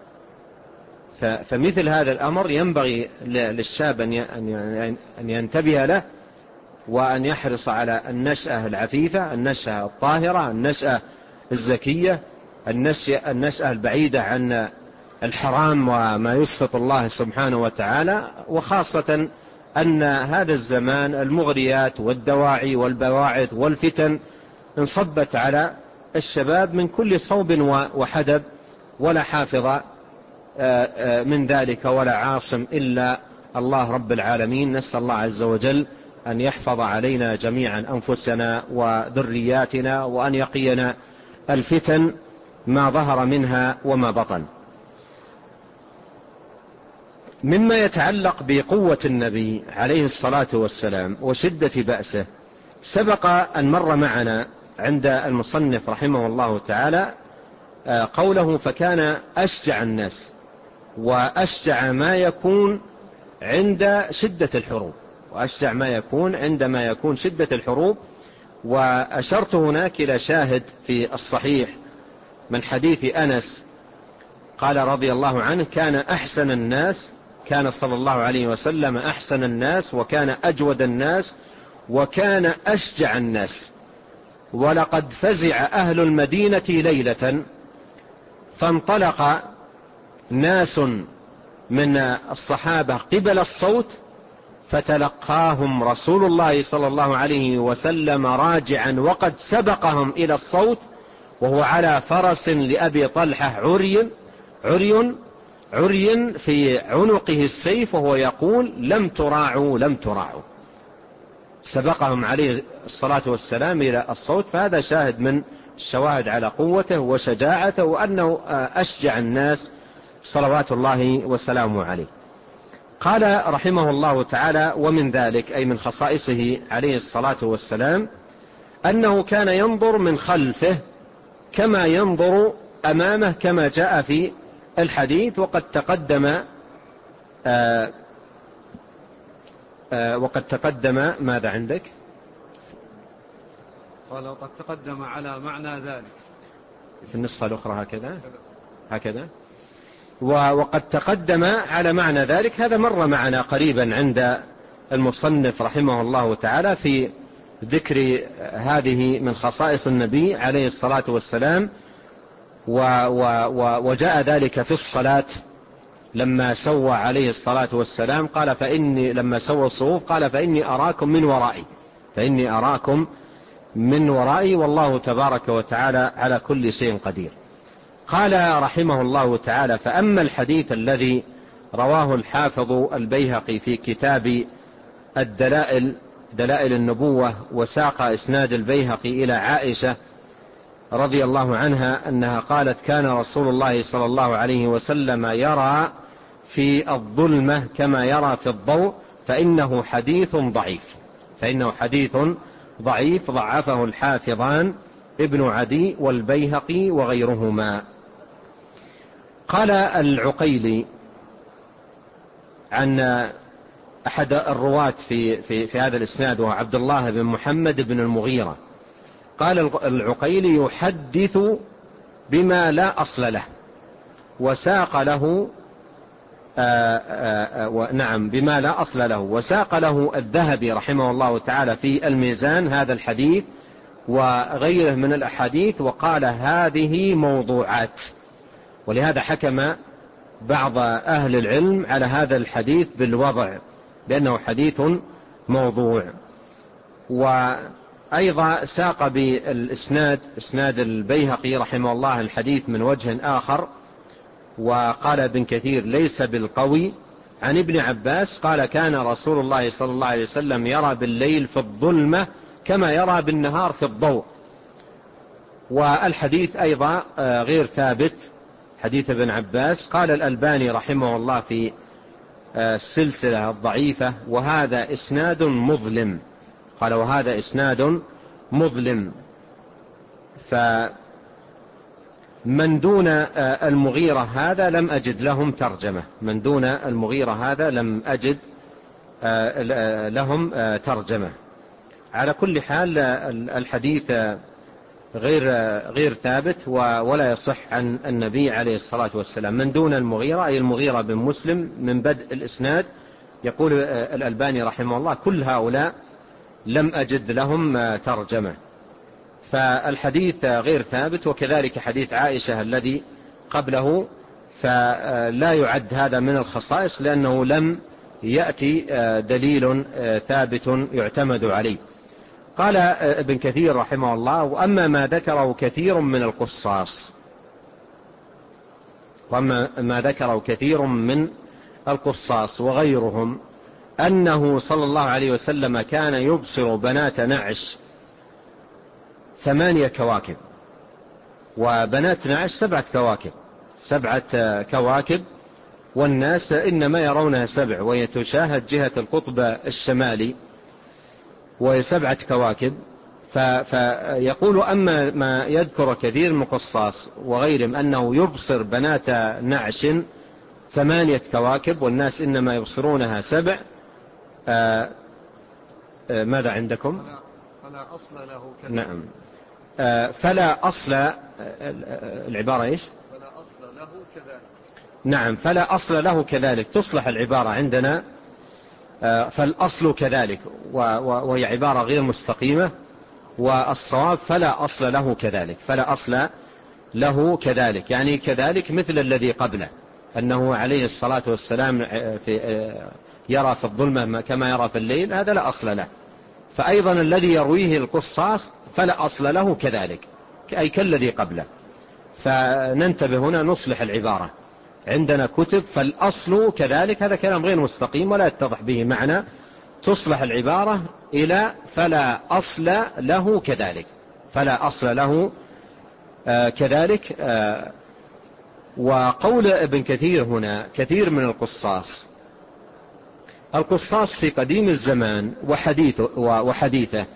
فمثل هذا الأمر ينبغي للشاب أن ينتبه له، وأن يحرص على النشأة العفيفة، النشأة الطاهرة، النشأة الزكية، النشأة البعيدة عن الحرام وما يسخط الله سبحانه وتعالى. وخاصة أن هذا الزمان المغريات والدواعي والبواعث والفتن انصبت على الشباب من كل صوب وحدب، ولا حافظ من ذلك ولا عاصم إلا الله رب العالمين. نسأل الله عز وجل أن يحفظ علينا جميعا أنفسنا وذرياتنا، وأن يقينا الفتن ما ظهر منها وما بطن. مما يتعلق بقوة النبي عليه الصلاة والسلام وشدة بأسه، سبق أن مر معنا عند المصنف رحمه الله تعالى قوله: فكان أشجع الناس، وأشجع ما يكون عند شدة الحروب، وأشجع ما يكون عندما يكون شدة الحروب. وأشرت هناك إلى شاهد في الصحيح من حديث أنس قال رضي الله عنه: كان صلى الله عليه وسلم أحسن الناس، وكان أجود الناس، وكان أشجع الناس. ولقد فزع أهل المدينة ليلة، فانطلق ناس من الصحابة قبل الصوت، فتلقاهم رسول الله صلى الله عليه وسلم راجعا وقد سبقهم إلى الصوت، وهو على فرس لأبي طلحة عري في عنقه السيف، وهو يقول: لم تراعوا. سبقهم عليه الصلاة والسلام إلى الصوت. فهذا شاهد من الشواهد على قوته وشجاعته، وأنه أشجع الناس صلوات الله وسلامه عليه. قال رحمه الله تعالى: ومن ذلك، أي من خصائصه عليه الصلاة والسلام، أنه كان ينظر من خلفه كما ينظر أمامه، كما جاء في الحديث. وقد تقدم ماذا عندك؟ قال: وقد تقدم على معنى ذلك في النسخة الأخرى هكذا. وقد تقدم على معنى ذلك، هذا مر معنا قريبا عند المصنف رحمه الله تعالى في ذكر هذه من خصائص النبي عليه الصلاة والسلام. وجاء ذلك في الصلاة لما سوى عليه الصلاة والسلام، قال: لما سوى الصفوف قال: فإني أراكم من ورائي والله تبارك وتعالى على كل شيء قدير. قال رحمه الله تعالى: فأما الحديث الذي رواه الحافظ البيهقي في كتاب دلائل النبوة، وساق إسناد البيهقي إلى عائشة رضي الله عنها أنها قالت: كان رسول الله صلى الله عليه وسلم يرى في الظلمة كما يرى في الضوء، فإنه حديث ضعيف ضعفه الحافظان ابن عدي والبيهقي وغيرهما. قال العقيلي عن أحد الرواة في هذا الإسناد، وهو عبد الله بن محمد بن المغيرة، قال العقيلي: يحدث بما لا أصل له، وساق له بما لا أصل له، وساق له الذهبي رحمه الله تعالى في الميزان هذا الحديث وغيره من الأحاديث وقال هذه موضوعات. ولهذا حكم بعض أهل العلم على هذا الحديث بالوضع بأنه حديث موضوع. وأيضا ساق بالإسناد إسناد البيهقي رحمه الله الحديث من وجه آخر، وقال ابن كثير ليس بالقوي، عن ابن عباس قال كان رسول الله صلى الله عليه وسلم يرى بالليل في الظلمة كما يرى بالنهار في الضوء. والحديث أيضا غير ثابت حديث ابن عباس. قال الألباني رحمه الله في السلسلة الضعيفة وهذا إسناد مظلم، قال وهذا إسناد مظلم. فمن دون المغيرة هذا لم أجد لهم ترجمة، من دون المغيرة هذا لم أجد لهم ترجمة. على كل حال الحديث غير ثابت ولا يصح عن النبي عليه الصلاة والسلام. من دون المغيرة أي المغيرة بن مسلم من بدء الإسناد. يقول الألباني رحمه الله كل هؤلاء لم أجد لهم ترجمة، فالحديث غير ثابت. وكذلك حديث عائشة الذي قبله فلا يعد هذا من الخصائص لأنه لم يأتي دليل ثابت يعتمد عليه. قال ابن كثير رحمه الله وأما ما ذكره كثير من القصاص، وأما ما ذكره كثير من القصاص وغيرهم أنه صلى الله عليه وسلم كان يبصر بنات نعش 8 كواكب وبنات نعش 7 كواكب، 7 كواكب، والناس إنما يرونها 7، وهي تشاهد جهة القطب الشمالي وهي 7 كواكب. فيقول أما ما يذكر كثير من القصاص وغيرهم أنه يبصر بنات نعش 8 كواكب والناس إنما يبصرونها 7. ماذا عندكم؟ فلا أصل له كذلك. نعم. فلا أصل، العبارة إيش؟ فلا أصل له كذلك. نعم، فلا أصل له كذلك تصلح العبارة عندنا فالأصل كذلك، وهي عبارة غير مستقيمة، والصواب فلا أصل له كذلك. فلا أصل له كذلك يعني كذلك مثل الذي قبله، أنه عليه الصلاة والسلام يرى في الظلمة كما يرى في الليل، هذا لا أصل له. فأيضا الذي يرويه القصاص فلا أصل له كذلك أي كالذي قبله. فننتبه هنا نصلح العبارة. عندنا كتب فالأصل كذلك، هذا كلام غير مستقيم ولا يتضح به معنى. تصلح العبارة إلى فلا أصل له كذلك، فلا أصل له كذلك. وقول ابن كثير هنا كثير من القصاص في قديم الزمان وحديثه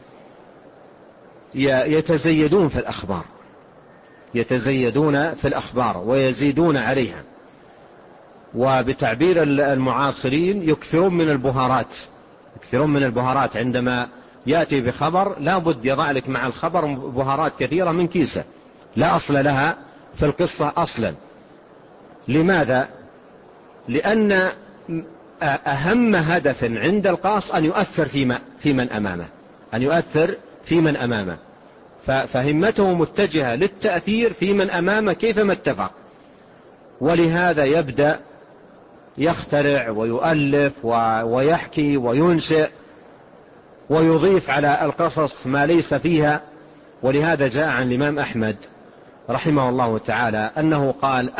يتزيدون في الأخبار، يتزيدون في الأخبار ويزيدون عليها، وبتعبير المعاصرين يكثرون من البهارات، يكثرون من البهارات. عندما يأتي بخبر لابد يضع لك مع الخبر بهارات كثيرة من كيسة لا أصل لها في القصة أصلا. لماذا؟ لأن أهم هدف عند القاص أن يؤثر في من أمامه، أن يؤثر في من أمامه، فهمته متجهة للتأثير في من أمامه كيفما اتفق. ولهذا يبدأ يخترع ويؤلف ويحكي وينشئ ويضيف على القصص ما ليس فيها. ولهذا جاء عن الإمام أحمد رحمه الله تعالى أنه قال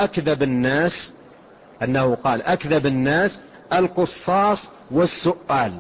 أكذب الناس القصاص والسؤال،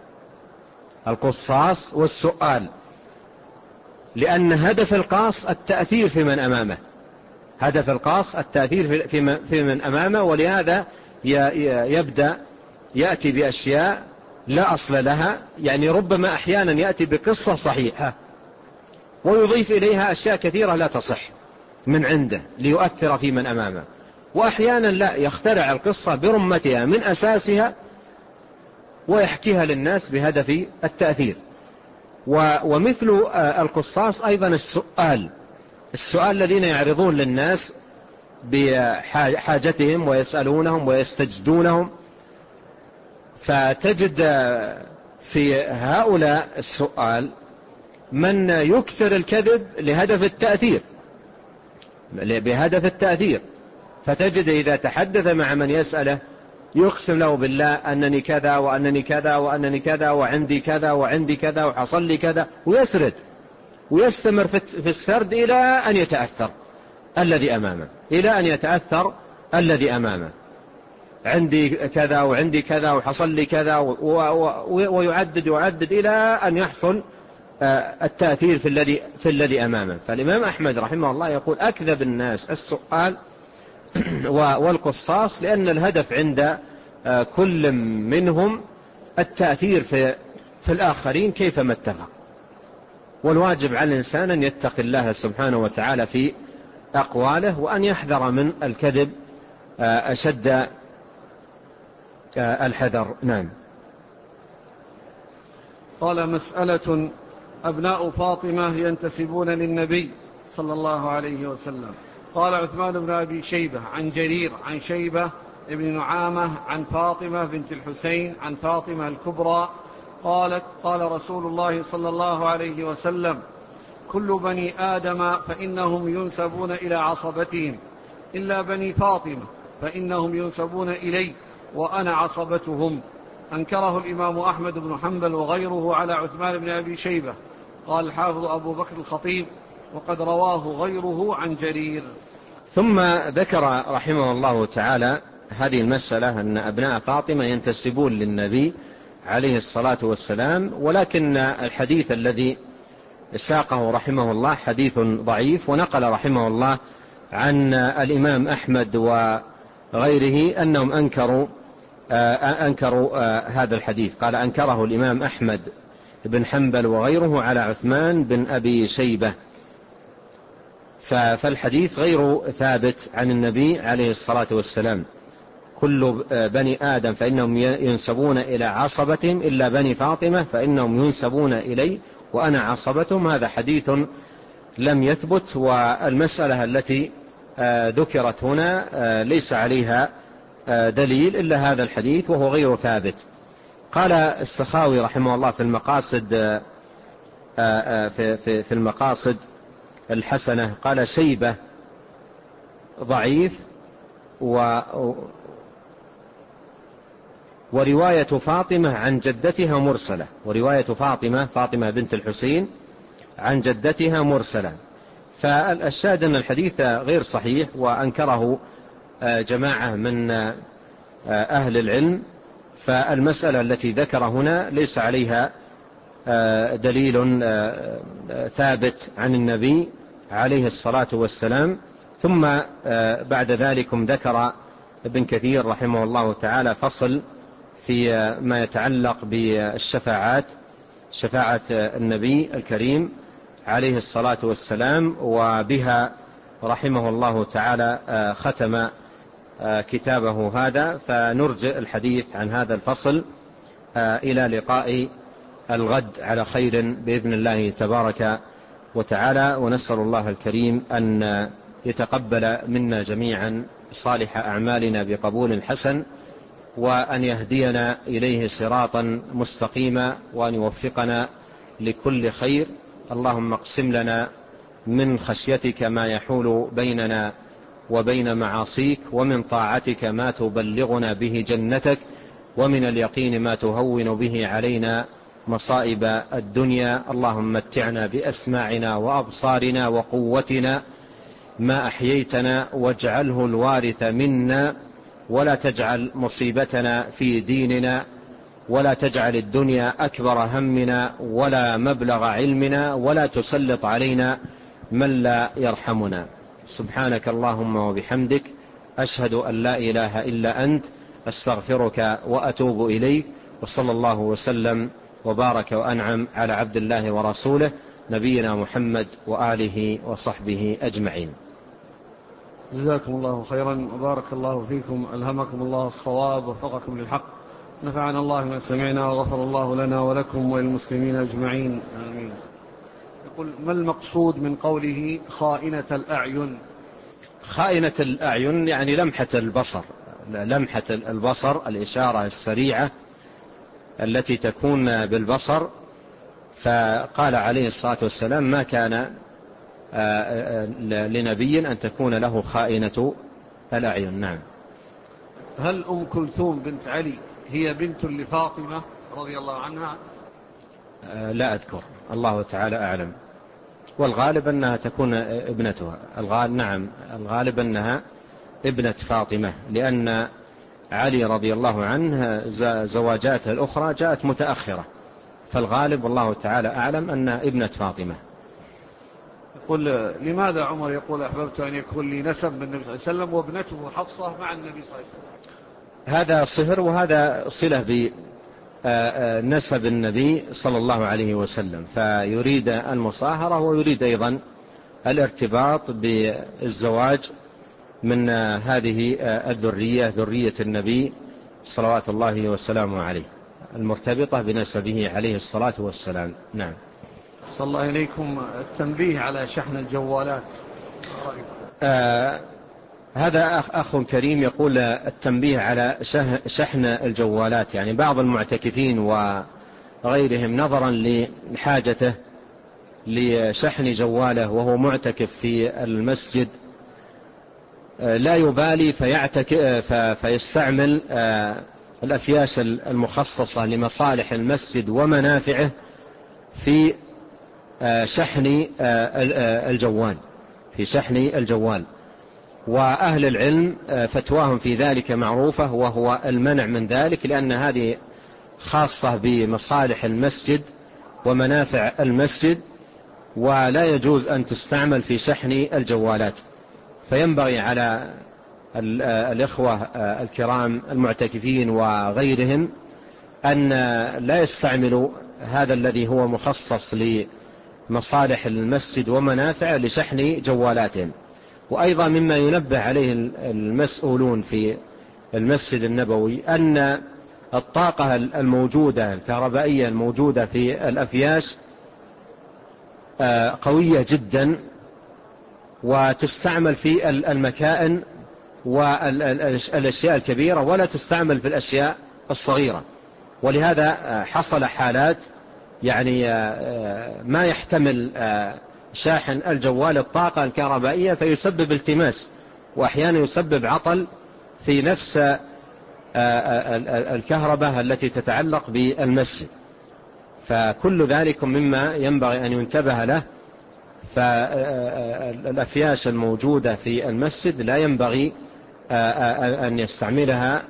القصاص والسؤال، لأن هدف القاص التأثير في من أمامه، هدف القاص التأثير في من أمامه. ولهذا يبدأ يأتي بأشياء لا أصل لها، يعني ربما أحيانا يأتي بقصة صحيحة ويضيف إليها أشياء كثيرة لا تصح من عنده ليؤثر في من أمامه، وأحيانا لا، يخترع القصة برمتها من أساسها ويحكيها للناس بهدف التأثير. ومثل القصاص أيضا السؤال الذين يعرضون للناس بحاجتهم ويسألونهم ويستجدونهم، فتجد في هؤلاء السؤال من يكثر الكذب لهدف التأثير، بهدف التأثير، فتجد إذا تحدث مع من يسأله يقسم له بالله أنني كذا وأنني كذا وأنني كذا وعندي كذا وعندي كذا وحصل لي كذا، ويسرد ويستمر في السرد إلى أن يتأثر الذي أمامه، إلى أن يتأثر الذي أمامه، عندي كذا وعندي كذا وحصل لي كذا، ويعدد إلى أن يحصل التأثير في الذي أمامه. فالإمام أحمد رحمه الله يقول أكذب الناس السؤال والقصاص، لأن الهدف عند كل منهم التأثير في الآخرين كيفما اتفق. والواجب على الإنسان أن يتقي الله سبحانه وتعالى في أقواله، وأن يحذر من الكذب أشد الحذر. نعم. قال: مسألة: أبناء فاطمة ينتسبون للنبي صلى الله عليه وسلم. قال عثمان بن أبي شيبة عن جرير عن شيبة ابن نعامة عن فاطمة بنت الحسين عن فاطمة الكبرى قالت: قال رسول الله صلى الله عليه وسلم: كل بني آدم فإنهم ينسبون إلى عصبتهم إلا بني فاطمة فإنهم ينسبون إلي وأنا عصبتهم. أنكره الإمام أحمد بن حنبل وغيره على عثمان بن أبي شيبة. قال الحافظ أبو بكر الخطيب: وقد رواه غيره عن جرير. ثم ذكر رحمه الله تعالى هذه المسألة أن أبناء فاطمة ينتسبون للنبي عليه الصلاة والسلام، ولكن الحديث الذي ساقه رحمه الله حديث ضعيف، ونقل رحمه الله عن الإمام أحمد وغيره أنهم أنكروا هذا الحديث. قال: أنكره الإمام أحمد بن حنبل وغيره على عثمان بن أبي شيبة. فالحديث غير ثابت عن النبي عليه الصلاة والسلام. كل بني آدم فإنهم ينسبون إلى عصبتهم إلا بني فاطمة فإنهم ينسبون إلي وأنا عصبتهم. هذا حديث لم يثبت، والمسألة التي ذكرت هنا ليس عليها دليل إلا هذا الحديث وهو غير ثابت. قال السخاوي رحمه الله في المقاصد الحسنة، قال: شيبة ضعيف، ورواية فاطمة عن جدتها مرسلة، ورواية فاطمة بنت الحسين عن جدتها مرسلة. فالشاهد أن الحديث غير صحيح، وأنكره جماعة من أهل العلم. فالمسألة التي ذكر هنا ليس عليها دليل ثابت عن النبي عليه الصلاة والسلام. ثم بعد ذلك ذكر ابن كثير رحمه الله تعالى فصل في ما يتعلق بالشفاعات، شفاعة النبي الكريم عليه الصلاة والسلام، وبها رحمه الله تعالى ختم كتابه هذا. فنرجئ الحديث عن هذا الفصل إلى لقاء الغد على خير بإذن الله تبارك وتعالى، ونسأل الله الكريم أن يتقبل منا جميعا صالح أعمالنا بقبول حسن، وأن يهدينا إليه صراطا مستقيما، وأن يوفقنا لكل خير. اللهم اقسم لنا من خشيتك ما يحول بيننا وبين معاصيك، ومن طاعتك ما تبلغنا به جنتك، ومن اليقين ما تهون به علينا مصائب الدنيا. اللهم متعنا بأسماعنا وأبصارنا وقوتنا ما أحييتنا، واجعله الوارث منا، ولا تجعل مصيبتنا في ديننا، ولا تجعل الدنيا أكبر همنا ولا مبلغ علمنا، ولا تسلط علينا من لا يرحمنا. سبحانك اللهم وبحمدك، أشهد أن لا إله إلا أنت، أستغفرك وأتوب إليك. وصلى الله وسلم وبارك وأنعم على عبد الله ورسوله نبينا محمد وآله وصحبه أجمعين. جزاكم الله خيرا وبارك الله فيكم، ألهمكم الله الصواب ووفقكم للحق، نفعنا الله ما سمعنا وغفر الله لنا ولكم وللمسلمين أجمعين، آمين. يقول: ما المقصود من قوله خائنة الأعين؟ خائنة الأعين يعني لمحة البصر، لمحة البصر، الإشارة السريعة التي تكون بالبصر فقال عليه الصلاة والسلام: ما كان لنبي أن تكون له خائنة الأعين. نعم. هل أم كلثوم بنت علي هي بنت لفاطمة رضي الله عنها؟ لا أذكر، الله تعالى أعلم، والغالب أنها تكون ابنتها. نعم، الغالب أنها ابنة فاطمة، لأن علي رضي الله عنه زواجاته الأخرى جاءت متأخرة، فالغالب والله تعالى أعلم أنها ابنة فاطمة. يقول: لماذا عمر يقول أحببت أن يكون لي نسب بالنبي صلى الله عليه وسلم وابنته حفصة مع النبي صلى الله عليه وسلم؟ هذا صهر، وهذا صلة بنسب النبي صلى الله عليه وسلم، فيريد المصاهرة ويريد أيضا الارتباط بالزواج من هذه الذرية، ذرية النبي صلوات الله وسلامه عليه، المرتبطة بنسبه عليه الصلاة والسلام. نعم. صلى الله إليكم، التنبيه على شحن الجوالات. هذا أخ كريم يقول: التنبيه على شحن الجوالات، يعني بعض المعتكفين وغيرهم نظرا لحاجته لشحن جواله وهو معتكف في المسجد لا يبالي فيستعمل الأفياش المخصصة لمصالح المسجد ومنافعه في شحن الجوال، وأهل العلم فتواهم في ذلك معروفة، وهو المنع من ذلك، لأن هذه خاصة بمصالح المسجد ومنافع المسجد، ولا يجوز أن تستعمل في شحن الجوالات. فينبغي على الإخوة الكرام المعتكفين وغيرهم أن لا يستعملوا هذا الذي هو مخصص لمصالح المسجد ومنافع لشحن جوالاتهم. وأيضا مما ينبه عليه المسؤولون في المسجد النبوي أن الطاقة الموجودة الكهربائية الموجودة في الأفياش قوية جدا، وتستعمل في المكائن والأشياء الكبيرة، ولا تستعمل في الأشياء الصغيرة. ولهذا حصل حالات يعني ما يحتمل شاحن الجوال الطاقة الكهربائية، فيسبب التماس، وأحيانا يسبب عطل في نفس الكهرباء التي تتعلق بالمسجد. فكل ذلك مما ينبغي أن ينتبه له. فالأفياش الموجودة في المسجد لا ينبغي أن يستعملها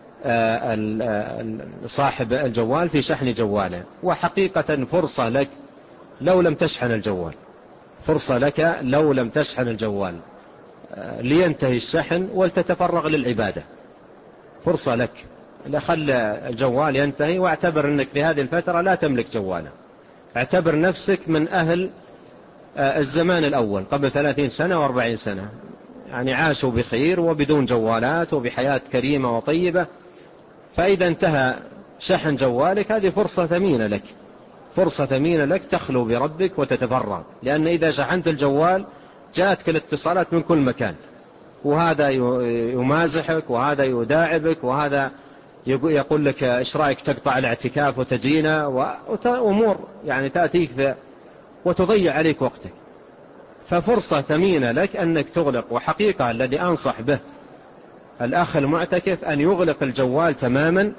صاحب الجوال في شحن جواله. وحقيقة فرصة لك لو لم تشحن الجوال، فرصة لك لو لم تشحن الجوال لينتهي الشحن ولتتفرغ للعبادة، فرصة لك. خل الجوال ينتهي، واعتبر أنك في هذه الفترة لا تملك جوالا، اعتبر نفسك من أهل الزمان الأول قبل 30 سنة و40 سنة، يعني عاشوا بخير وبدون جوالات وبحياة كريمة وطيبة. فإذا انتهى شحن جوالك هذه فرصة ثمينة لك، فرصة ثمينة لك تخلو بربك وتتفرغ، لأن إذا شحنت الجوال جاءتك الاتصالات من كل مكان، وهذا يمازحك وهذا يداعبك وهذا يقول لك إيش رأيك تقطع الاعتكاف وتجينا، وأمور يعني تأتيك وتضيع عليك وقتك. ففرصة ثمينة لك أنك تغلق. وحقيقة الذي أنصح به الأخ المعتكف أن يغلق الجوال تماما،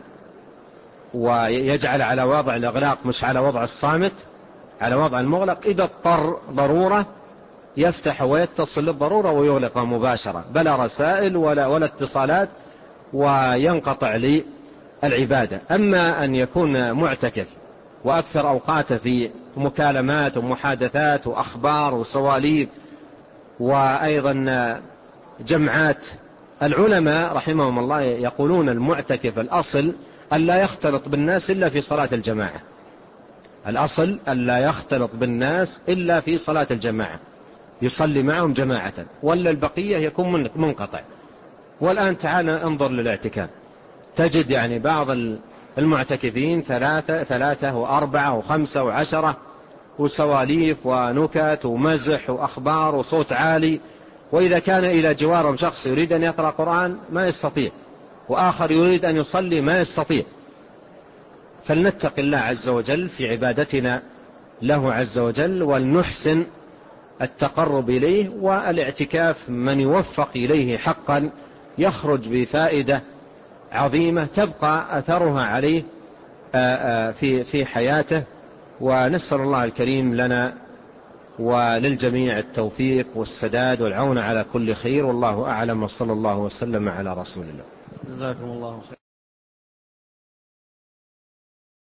ويجعل على وضع الإغلاق مش على وضع الصامت، على وضع المغلق. إذا اضطر ضرورة يفتح ويتصل للضرورة ويغلق مباشرة، بلا رسائل ولا اتصالات، وينقطع للعبادة. أما أن يكون معتكف وأكثر أوقاته في مكالمات ومحادثات وأخبار وسواليف وأيضا جمعات، العلماء رحمهم الله يقولون المعتكف الأصل أن لا يختلط بالناس إلا في صلاة الجماعة، الأصل أن لا يختلط بالناس إلا في صلاة الجماعة، يصلي معهم جماعة، ولا البقية يكون منقطع. والآن تعال انظر للاعتكاف، تجد يعني بعض المعتكفين 3 و4 و5 و10 وسواليف ونكت ومزح وأخبار وصوت عالي، وإذا كان إلى جوارهم شخص يريد أن يقرأ قرآن ما يستطيع، وآخر يريد أن يصلي ما يستطيع. فلنتق الله عز وجل في عبادتنا له عز وجل، ولنحسن التقرب إليه. والاعتكاف من يوفق إليه حقا يخرج بفائدة عظيمة تبقى أثرها عليه في حياته. ونسأل الله الكريم لنا وللجميع التوفيق والسداد والعون على كل خير، والله أعلم، وصلى الله وسلم على رسول الله. جزاكم الله خير.